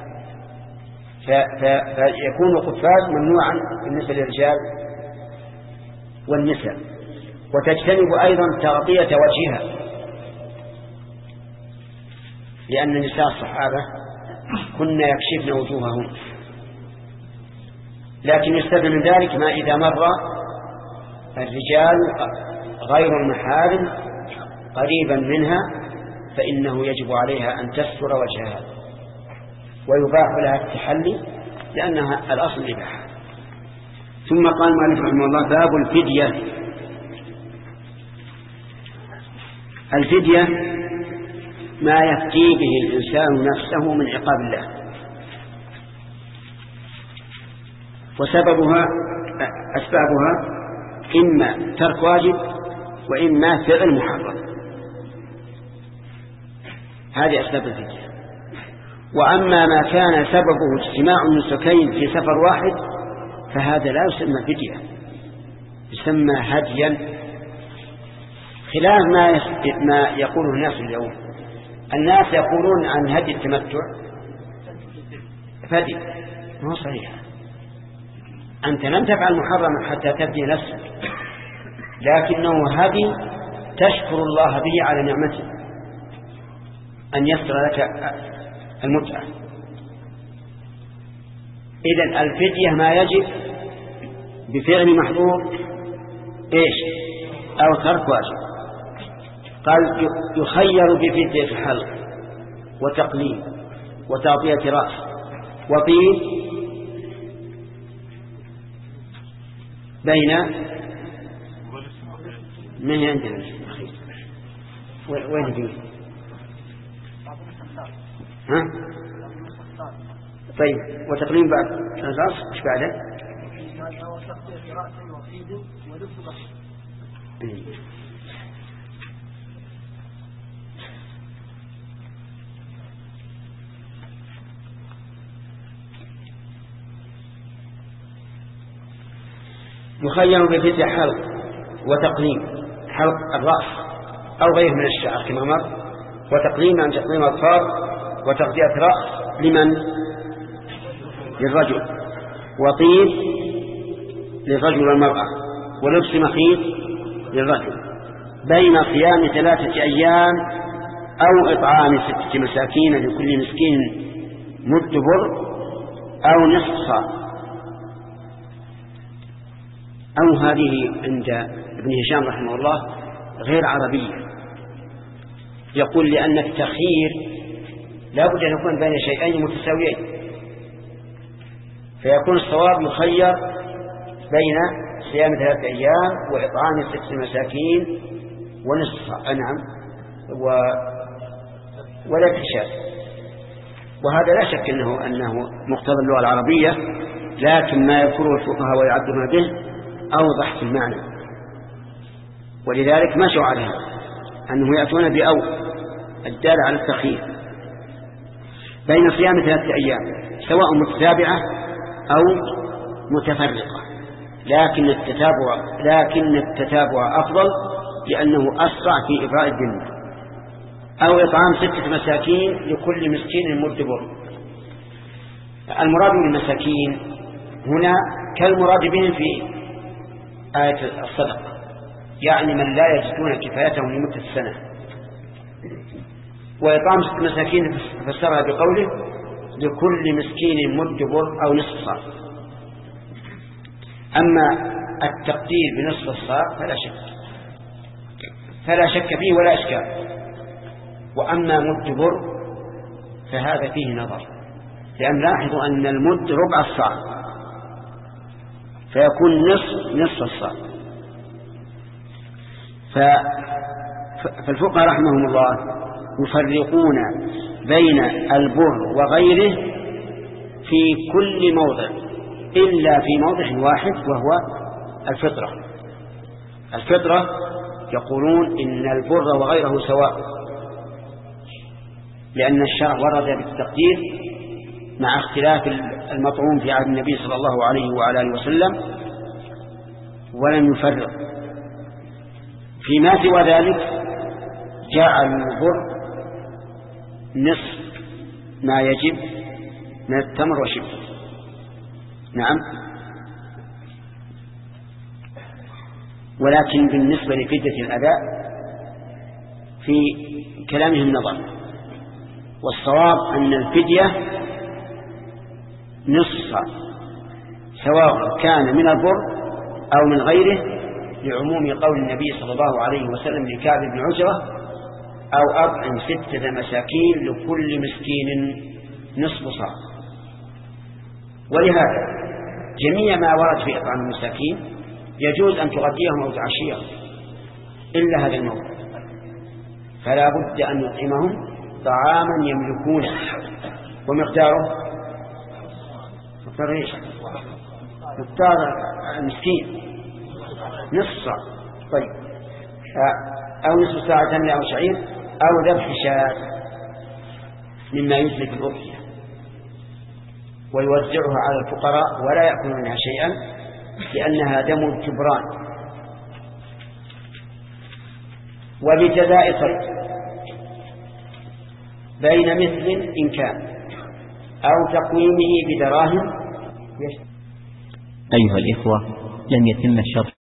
فيكون القفاز ممنوعا بالنسبة للرجال والنساء. وتجتنب أيضا تغطية وجهها، لأن نساء الصحابة كنا يكشفن وجوههم، لكن يستثنى من ذلك ما إذا مر الرجال غير المحارم قريبا منها فإنه يجب عليها أن تستر وجهها، ويباح لها التحلي لأنها الأصل الإباحة. ثم قال مالك رحمه الله باب الفدية. الفدية ما يفتي به الإنسان نفسه من عقاب الله، وسببها أسبابها إما ترك واجب وإما فعل محرم، هذه أسباب الفدية. وأما ما كان سببه اجتماع النسكين في سفر واحد فهذا لا يسمى فدية، يسمى هديا، خلاف ما ما يقوله الناس اليوم. الناس يقولون عن هدي التمتع فدي، ما هو صحيح. أنت لم تفعل محرما حتى تفدي نفسك، لكنه هدي تشكر الله به على نعمته أن يسر لك المتعة. إذن الفدية ما يجب بفعل محظور إيش أو ترك واجب. قال يخير بفدية حلق وتقليم وتغطية رأس وطيب بين من عندنا وين فيه ها؟ طيب وتقليم بعد الرأس ايش بعده؟ يخير بفدية حلق وتقليم، حلق الرأس أو غيره من الشعر كما مر، وتقليم عن تقليم الأظفار، وتغطية رأس لمن؟ للرجل، وطيب للرجل والمرأة، ولبس مخيط للرجل، بين صيام ثلاثة أيام أو إطعام ستة مساكين لكل مسكين مد بر أو نصف صاع. أو هذه عند ابن هشام رحمه الله غير عربية، يقول لأن التخيير لا بد أن يكون بين شيئين متساويين، فيكون الصواب يخير بين صيام ثلاثة أيام وإطعام ست مساكين ونصف أنعم و... ولا اكتشاف. وهذا لا شك أنه, أنه مقتضى اللغة العربية، لكن ما يذكره الفقهاء ويعبدون به أوضح في المعنى، ولذلك مشوا عليها أنه يأتون بأو الدال على التخيير بين صيام ثلاثة أيام سواء متتابعة أو متفرقة، لكن التتابع لكن التتابع أفضل لأنه أسرع في إبراء الذمة، أو إطعام ستة مساكين لكل مسكين مد بر. المراد بالمساكين هنا كالمراد بهم في آية الصدقة، يعني من لا يجدون كفايتهم لمدة السنة. وإطعام ستة مساكين فسرها بقوله لكل مسكين مد بر أو نصف صاع. أما التقدير بنصف الصاع فلا شك فلا شك فيه ولا إشكال. وأما مد بر فهذا فيه نظر، لأن لاحظوا أن المد ربع الصاع فيكون نصف نصف الصاع. فالفقهاء رحمهم الله يفرقون بين البر وغيره في كل موضع إلا في موضع واحد وهو الفطرة. الفطرة يقولون إن البر وغيره سواء، لأن الشرع ورد بالتقدير مع اختلاف المطعوم في عهد النبي صلى الله عليه وعلى آله وسلم ولم يفرق. فيما سوى ذلك جاء البر نصف ما يجب من التمر وشبه. نعم. ولكن بالنسبة لفدية الأداء في كلامهم نظر، والصواب أن الفدية نصف سواء كان من البر أو من غيره، لعموم قول النبي صلى الله عليه وسلم لكعب بن عجرة أو أطعم ستة مساكين لكل مسكين نصف صاع. ولهذا جميع ما ورد في إطعام المساكين يجوز أن تغديهم أو تعشيهم إلا هذا الموضوع، فلا بد أن نطعمهم طعاما يملكونه. ومقداره مقدار ايش؟ مقدار المسكين نصف صاع. طيب، أو نصف ساعة تمر أو شعير أو ذبح شاة مما يسلك الأضحية ويوزعها على الفقراء ولا يأكل منها شيئا لأنها دم الجبران. وبجزاء صيد بين مثل إن كان أو تقويمه بدراهم. أيها الإخوة، لم يتم الشرح